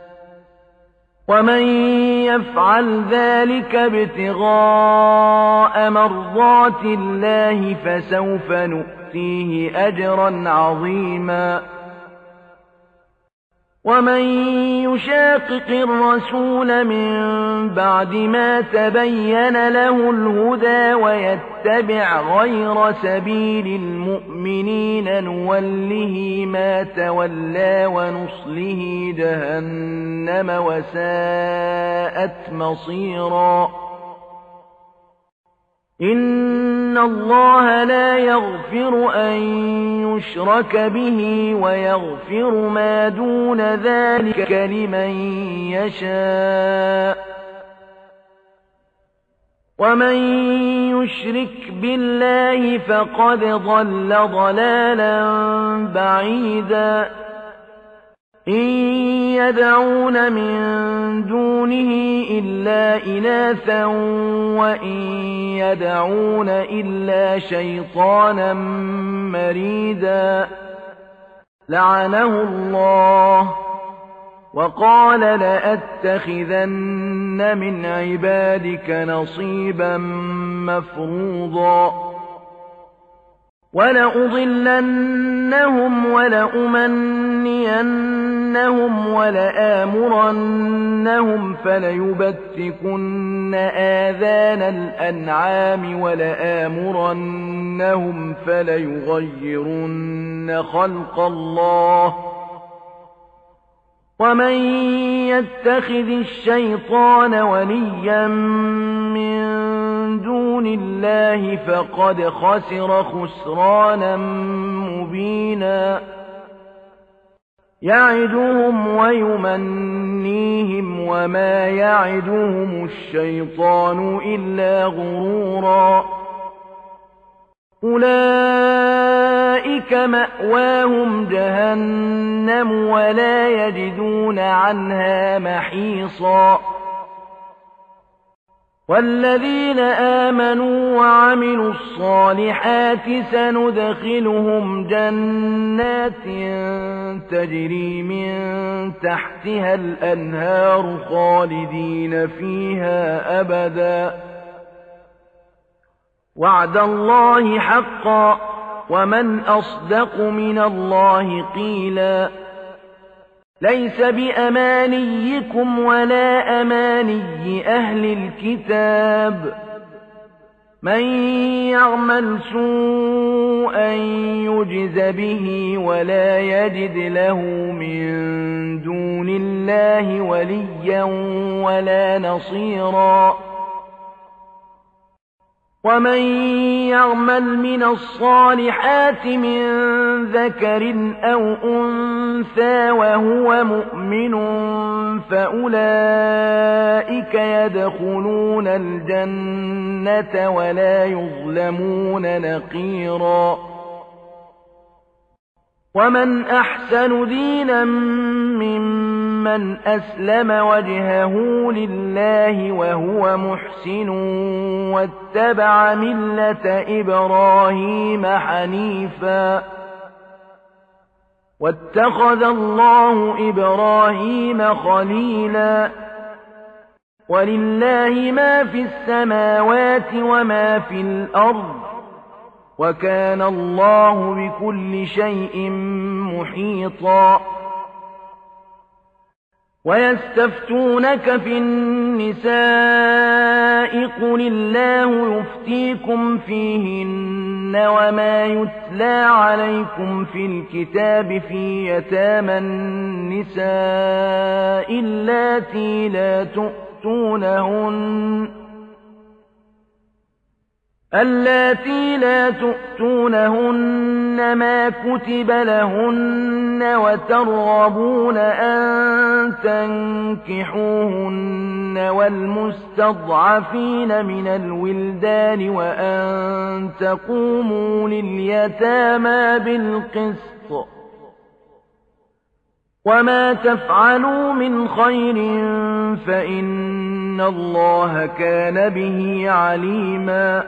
وَمَن يَفْعَلْ ذَٰلِكَ ابْتِغَاءَ مَرْضَاتِ اللَّهِ فَسَوْفَ نُؤْتِيهِ أَجْرًا عَظِيمًا. ومن يشاقق الرسول من بعد ما تبين له الهدى ويتبع غير سبيل المؤمنين نوله ما تولى ونصله جهنم وساءت مصيرا إن الله لا يغفر أن يشرك به ويغفر ما دون ذلك لمن يشاء ومن يشرك بالله فقد ضل ضلالا بعيدا إن يدعون من دونه إلا إناثا وإن يدعون إلا شيطانا مريدا لعنه الله وقال لأتخذن من عبادك نصيبا مفروضا ولأضلنهم ولأمنينهم ولآمرنهم فليبتكن آذان الأنعام ولآمرنهم فليغيرن خلق الله ومن يتخذ الشيطان وليا من دون الله فقد خسر خسرانا مبينا يعدهم ويمنيهم وما يعدهم الشيطان إلا غرورا أولئك مأواهم جهنم ولا يجدون عنها محيصا والذين آمنوا وعملوا الصالحات سندخلهم جنات تجري من تحتها الأنهار خالدين فيها أبدا وعد الله حقا ومن أصدق من الله قيلا ليس بأمانيكم ولا أماني أهل الكتاب من يعمل سوءا يجز به ولا يجد له من دون الله وليا ولا نصيرا ومن يعمل من الصالحات من ذكر أو أنثى وهو مؤمن فأولئك يدخلون الجنة ولا يظلمون نقيرا ومن أحسن دينا ممن أسلم وجهه لله وهو محسن واتبع ملة إبراهيم حنيفا واتخذ الله إبراهيم خليلا ولله ما في السماوات وما في الأرض وكان الله بكل شيء محيطا ويستفتونك في النساء قل الله يفتيكم فيهن وما يتلى عليكم في الكتاب في يتامى النساء اللاتي لا تؤتونهن ما كتب لهن وترغبون أن تنكحوهن والمستضعفين من الولدان وأن تقوموا لليتامى بالقسط وما تفعلوا من خير فإن الله كان به عليما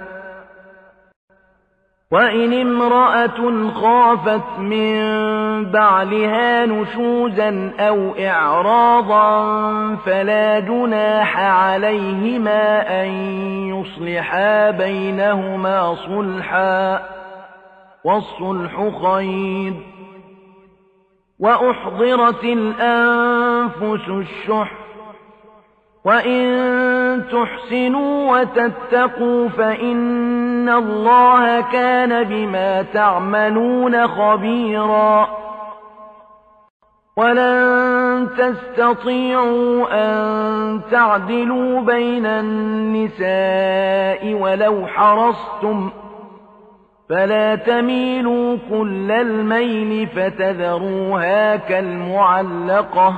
وإن امرأة خافت من بعلها نشوزا أو إعراضا فلا جناح عليهما أن يصلحا بينهما صلحا والصلح خير وأحضرت الأنفس الشح وإن تحسنوا وتتقوا فإن الله كان بما تعملون خبيرا ولن تستطيعوا أن تعدلوا بين النساء ولو حرصتم فلا تميلوا كل الميل فتذروها كالمعلقة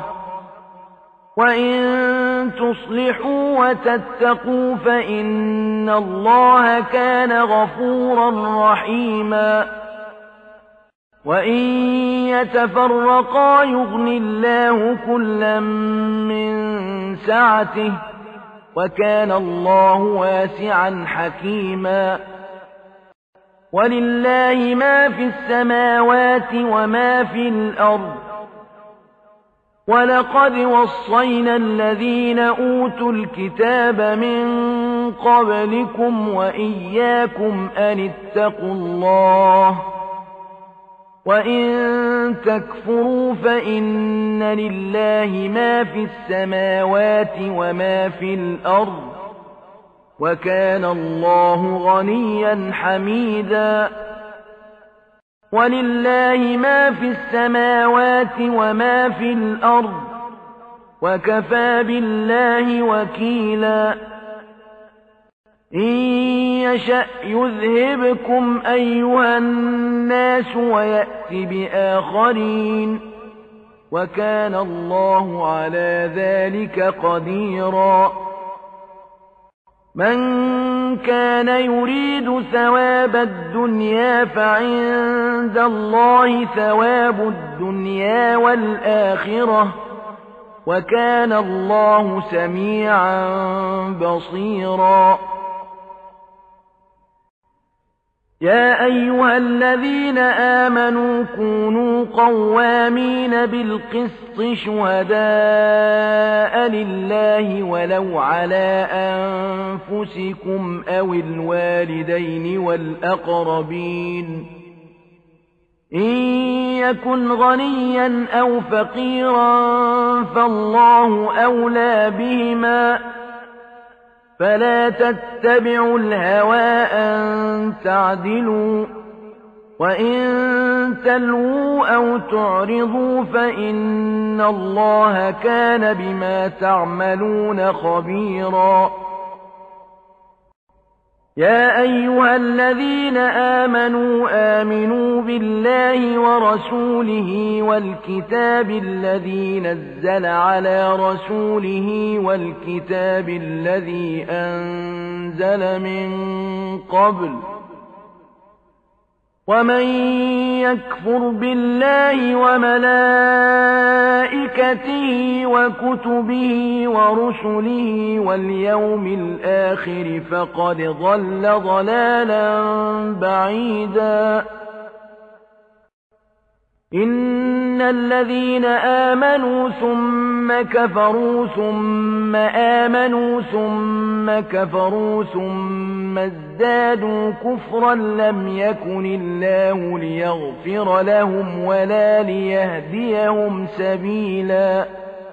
وإن تصلحوا وتتقوا فإن الله كان غفورا رحيما وإن يتفرقا يغن الله كلا من سعته وكان الله واسعا حكيما ولله ما في السماوات وما في الأرض ولقد وصينا الذين أوتوا الكتاب من قبلكم وإياكم أن اتقوا الله وإن تكفروا فإن لله ما في السماوات وما في الأرض وكان الله غنيا حميدا ولله ما في السماوات وما في الأرض وكفى بالله وكيلا إن يشأ يذهبكم أيها الناس ويأت بآخرين وكان الله على ذلك قديرا من كان يريد ثواب الدنيا فعند الله ثواب الدنيا والآخرة وكان الله سميعا بصيرا يا أيها الذين آمنوا كونوا قوامين بالقسط شهداء لله ولو على أنفسكم أو الوالدين والأقربين إن يكن غنيا أو فقيرا فالله أولى بهما فلا تتبعوا الهوى أن تعدلوا وإن تلووا أو تعرضوا فإن الله كان بما تعملون خبيرا يا أيها الذين آمنوا بالله ورسوله والكتاب الذي نزل على رسوله والكتاب الذي أنزل من قبل ومن يكفر بالله وملائكته وكتبه ورسله واليوم الآخر فقد ضل ضلالا بعيدا إن الذين آمنوا ثم كفروا ثم آمنوا ثم كفروا ثم ازدادوا كفرا لم يكن الله ليغفر لهم ولا ليهديهم سبيلا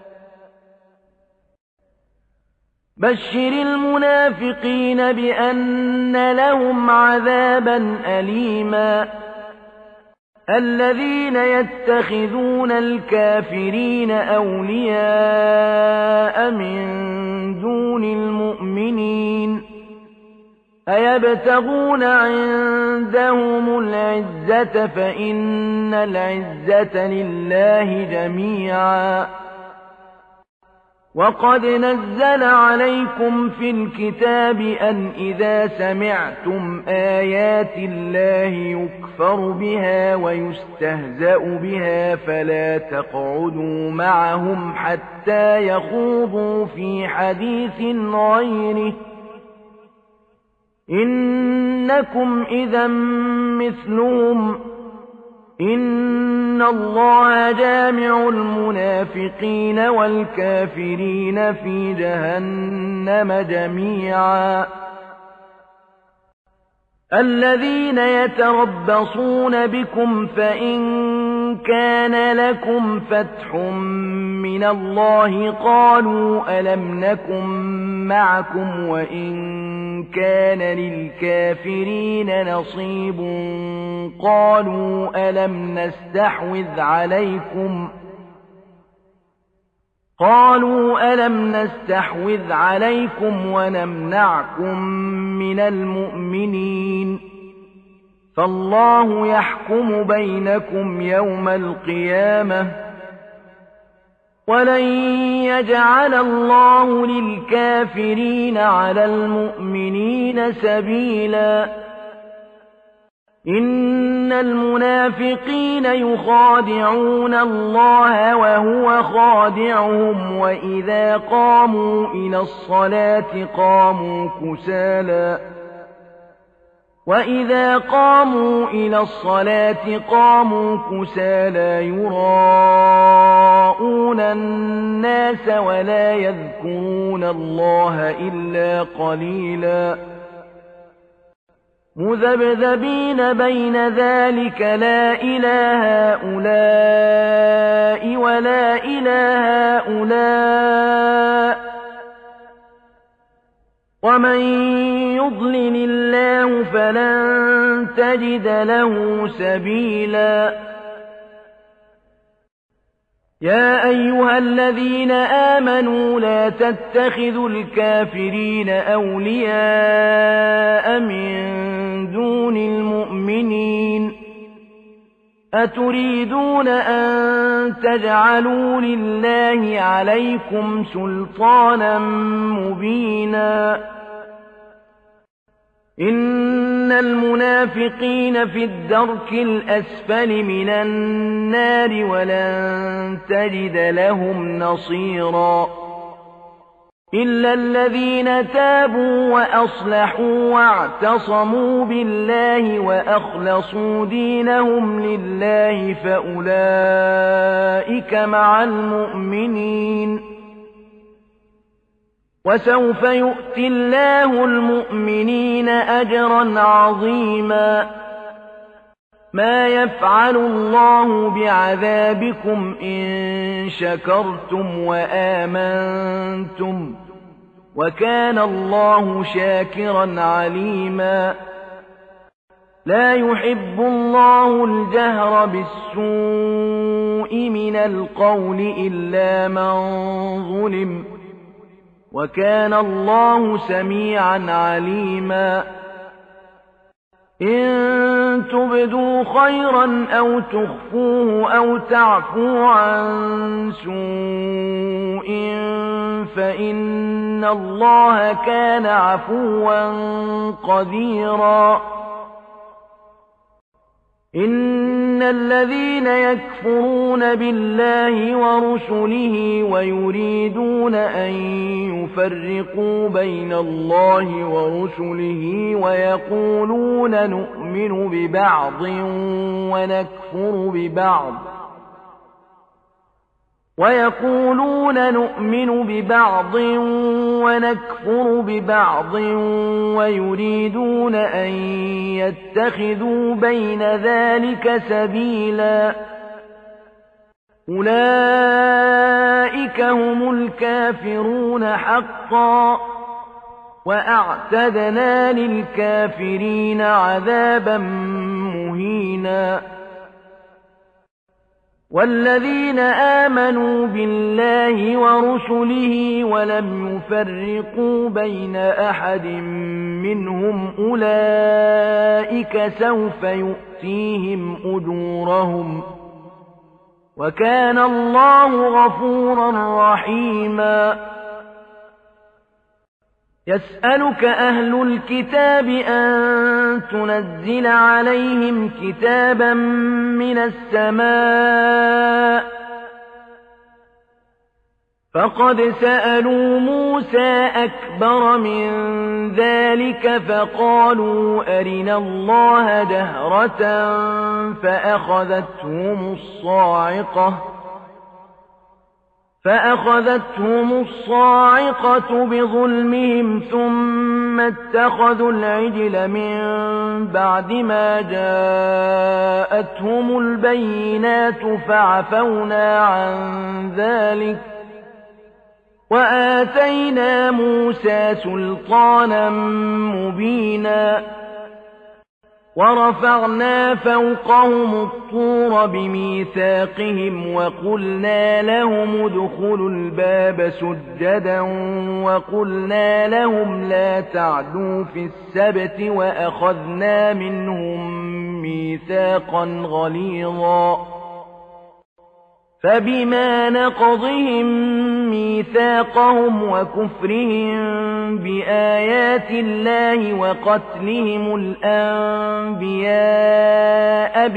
بشر المنافقين بأن لهم عذابا أليما الذين يتخذون الكافرين أولياء من دون المؤمنين أيبتغون عندهم العزة فإن العزة لله جميعا وقد نزل عليكم في الكتاب أن إذا سمعتم آيات الله يكفر بها ويستهزأ بها فلا تقعدوا معهم حتى يخوضوا في حديث غيره إنكم إذا مثلهم إن الله جامع المنافقين والكافرين في جهنم جميعا الذين يتربصون بكم فإن كان لكم فتح من الله قالوا ألم نكن معكم وإن كان للكافرين نصيب قالوا ألم نستحوذ عليكم ونمنعكم من المؤمنين فالله يحكم بينكم يوم القيامة ولن يجعل الله للكافرين على المؤمنين سبيلا إن المنافقين يخادعون الله وهو خادعهم وإذا قاموا إلى الصلاة قاموا كسالى يراءون الناس ولا يذكرون الله إلا قليلا مذبذبين بين ذلك لا إلى هؤلاء ولا إلى هؤلاء ومن يضلل الله فلن تجد له سبيلا يا أيها الذين آمنوا لا تتخذوا الكافرين أولياء من دون المؤمنين أتريدون أن تجعلوا لله عليكم سلطانا مبينا إن المنافقين في الدرك الأسفل من النار ولن تجد لهم نصيرا إلا الذين تابوا وأصلحوا واعتصموا بالله وأخلصوا دينهم لله فأولئك مع المؤمنين وسوف يؤتي الله المؤمنين أجرا عظيما ما يفعل الله بعذابكم إن شكرتم وآمنتم وكان الله شاكرا عليما لا يحب الله الجهر بالسوء من القول إلا من ظلم وكان الله سميعا عليما إن تبدوا خيرا أو تخفوه أو تعفوا عن سوء فإن الله كان عفوا قديرا إن الذين يكفرون بالله ورسله ويريدون أن يفرقوا بين الله ونؤمن ببعض ونكفر ببعض ويريدون أن يتخذوا بين ذلك سبيلا أولئك هم الكافرون حقا وأعتدنا للكافرين عذابا مهينا والذين آمنوا بالله ورسله ولم يفرقوا بين أحد منهم أولئك سوف يؤتيهم أجورهم وكان الله غفورا رحيما يسألك أهل الكتاب أن تنزل عليهم كتابا من السماء فقد سألوا موسى أكبر من ذلك فقالوا أرنا الله جهرة فأخذتهم الصاعقة بظلمهم ثم اتخذوا العجل من بعد ما جاءتهم البينات فعفونا عن ذلك وآتينا موسى سلطانا مبينا ورفعنا فوقهم الطور بميثاقهم وقلنا لهم ادخلوا الباب سجدا وقلنا لهم لا تعدوا في السبت وأخذنا منهم ميثاقا غليظا فبما نقضهم ميثاقهم وكفرهم بآيات الله وقتلهم الأنبياء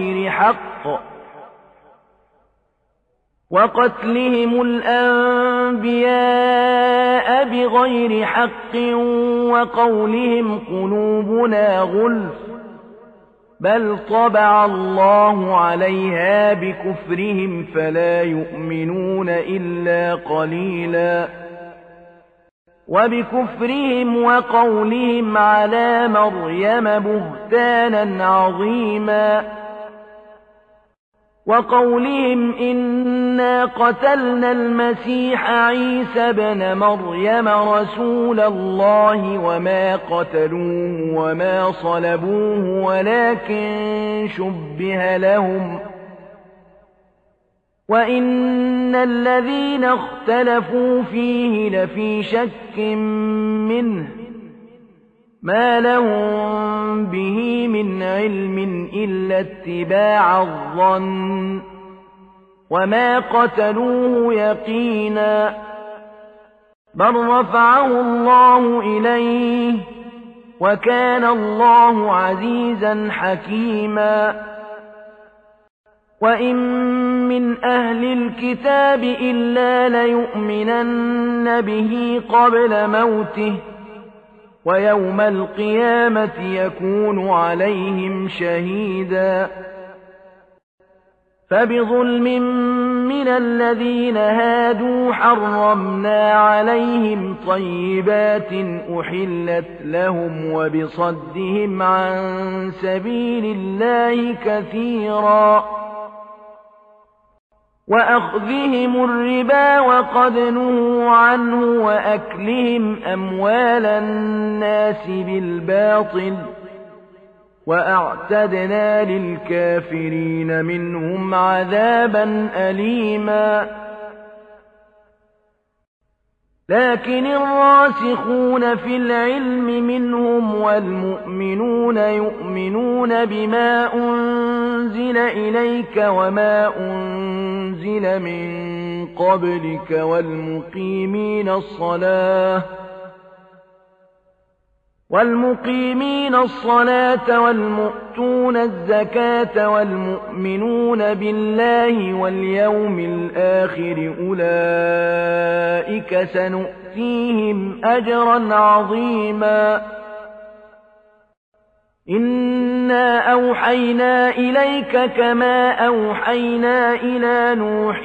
بغير حق وقولهم قلوبنا غلف بل طبع الله عليها بكفرهم فلا يؤمنون إلا قليلا وبكفرهم وقولهم على مريم بهتانا عظيما وقولهم إنا قتلنا المسيح عيسى بن مريم رسول الله وما قتلوه وما صلبوه ولكن شبه لهم وإن الذين اختلفوا فيه لفي شك منه ما لهم به من علم إلا اتباع الظن وما قتلوه يقينا بل رفعه الله إليه وكان الله عزيزا حكيما وإن من أهل الكتاب إلا ليؤمنن به قبل موته ويوم القيامة يكون عليهم شهيدا فبظلم من الذين هادوا حرمنا عليهم طيبات أحلت لهم وبصدهم عن سبيل الله كثيرا وأخذهم الربا وقد نهوا عنه وأكلهم أموال الناس بالباطل وأعتدنا للكافرين منهم عذابا أليما لكن الراسخون في العلم منهم والمؤمنون يؤمنون بما أنزل إليك وما أنزل من قبلك والمقيمين الصلاة والمؤتون الزكاة والمؤمنون بالله واليوم الآخر أولئك سنؤتيهم أجرا عظيما إنا أوحينا إليك كما أوحينا إلى نوح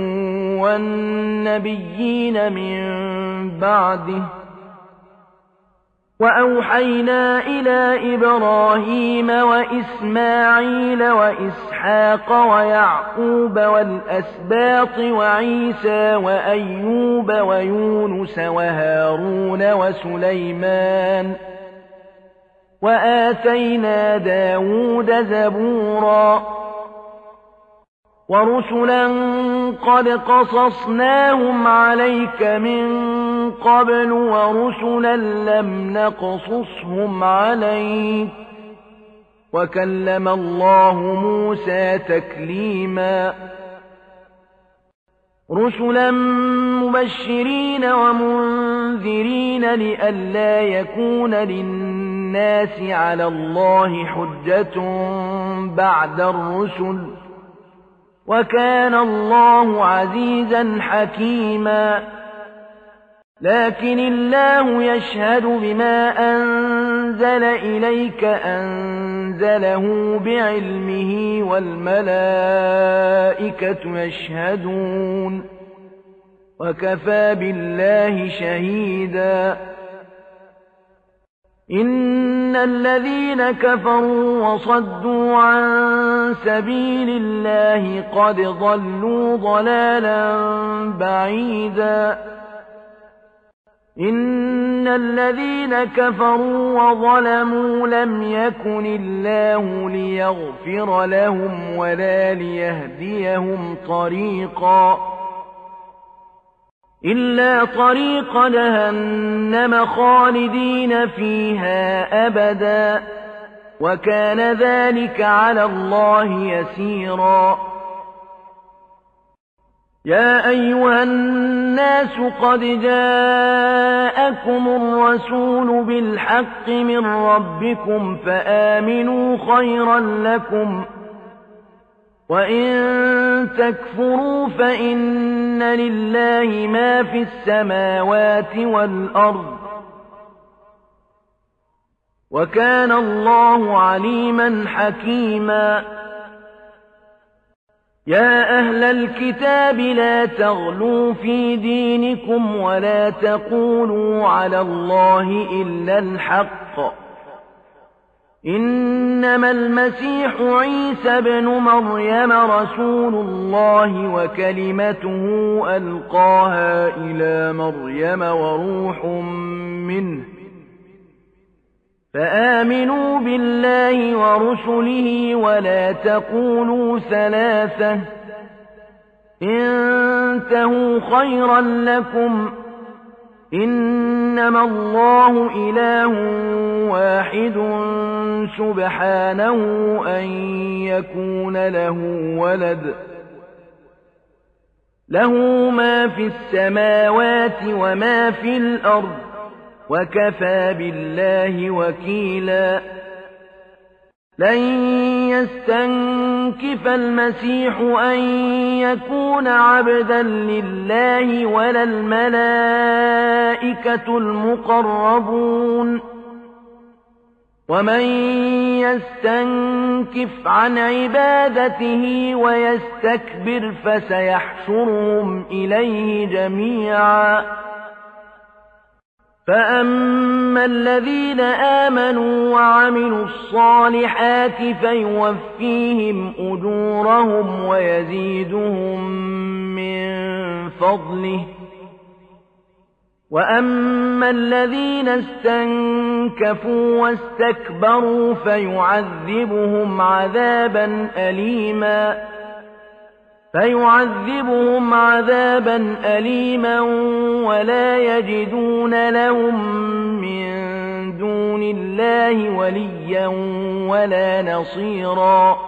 والنبيين من بعده وأوحينا إلى إبراهيم وإسماعيل وإسحاق ويعقوب والأسباط وعيسى وأيوب ويونس وهارون وسليمان وآتينا داود زبورا ورسلا قد قصصناهم عليك من قبل ورسلا لم نقصصهم عليك وكلم الله موسى تكليما رسلا مبشرين ومنذرين لئلا يكون للناس على الله حجة بعد الرسل وكان الله عزيزا حكيما لكن الله يشهد بما أنزل إليك أنزله بعلمه والملائكة يشهدون وكفى بالله شهيدا. إن الذين كفروا وصدوا عن سبيل الله قد ضلوا ضلالا بعيدا. إن الذين كفروا وظلموا لم يكن الله ليغفر لهم ولا ليهديهم طريقا إلا طريق جهنم خالدين فيها أبدا، وكان ذلك على الله يسيرا. يا أيها الناس قد جاءكم الرسول بالحق من ربكم فآمنوا خيرا لكم، وإن تكفروا فإن لله ما في السماوات والأرض، وكان الله عليما حكيما. يا أهل الكتاب لا تغلوا في دينكم ولا تقولوا على الله إلا الحق، إنما المسيح عيسى ابن مريم رسول الله وكلمته ألقاها إلى مريم وروح منه، فآمنوا بالله ورسله ولا تقولوا ثلاثة، انتهوا خيرا لكم، إنما الله إله واحد سبحانه أن يكون له ولد، له ما في السماوات وما في الأرض، وكفى بالله وكيلا. لن يستنكف المسيح أن يكون عبدا لله ولا الملائكة المقربون، ومن يستنكف عن عبادته ويستكبر فسيحشرهم إليه جميعا. فأما الذين آمنوا وعملوا الصالحات فيوفيهم أجورهم ويزيدهم من فضله، وأما الذين استنكفوا واستكبروا فيعذبهم عذابا أليما ولا يجدون لهم من دون الله وليا ولا نصيرا.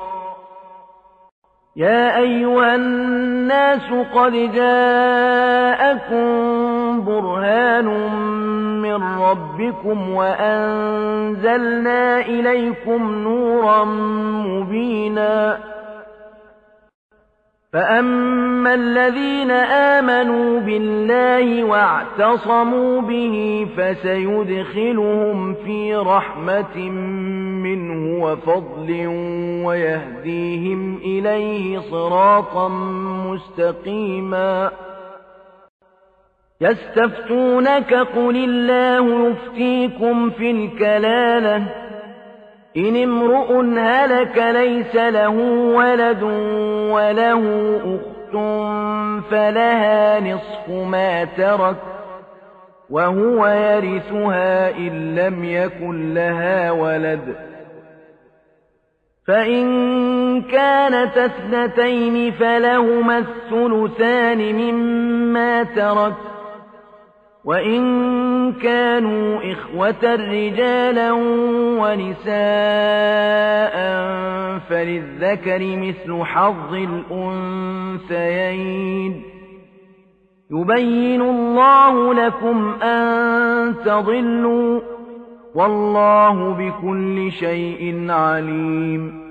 يا أيها الناس قد جاءكم برهان من ربكم وأنزلنا إليكم نورا مبينا. فأما الذين آمنوا بالله واعتصموا به فسيدخلهم في رحمة منه وفضل ويهديهم إليه صراطا مستقيما. يستفتونك قل الله يفتيكم في الكلالة، إن امرؤ هلك ليس له ولد وله أخت فلها نصف ما ترك وهو يرثها إن لم يكن لها ولد، فإن كانت اثنتين فلهما الثلثان مما ترك، وإن كانوا إخوة رجالا ونساء فللذكر مثل حظ الأنثيين. يبين الله لكم أن تضلوا، والله بكل شيء عليم.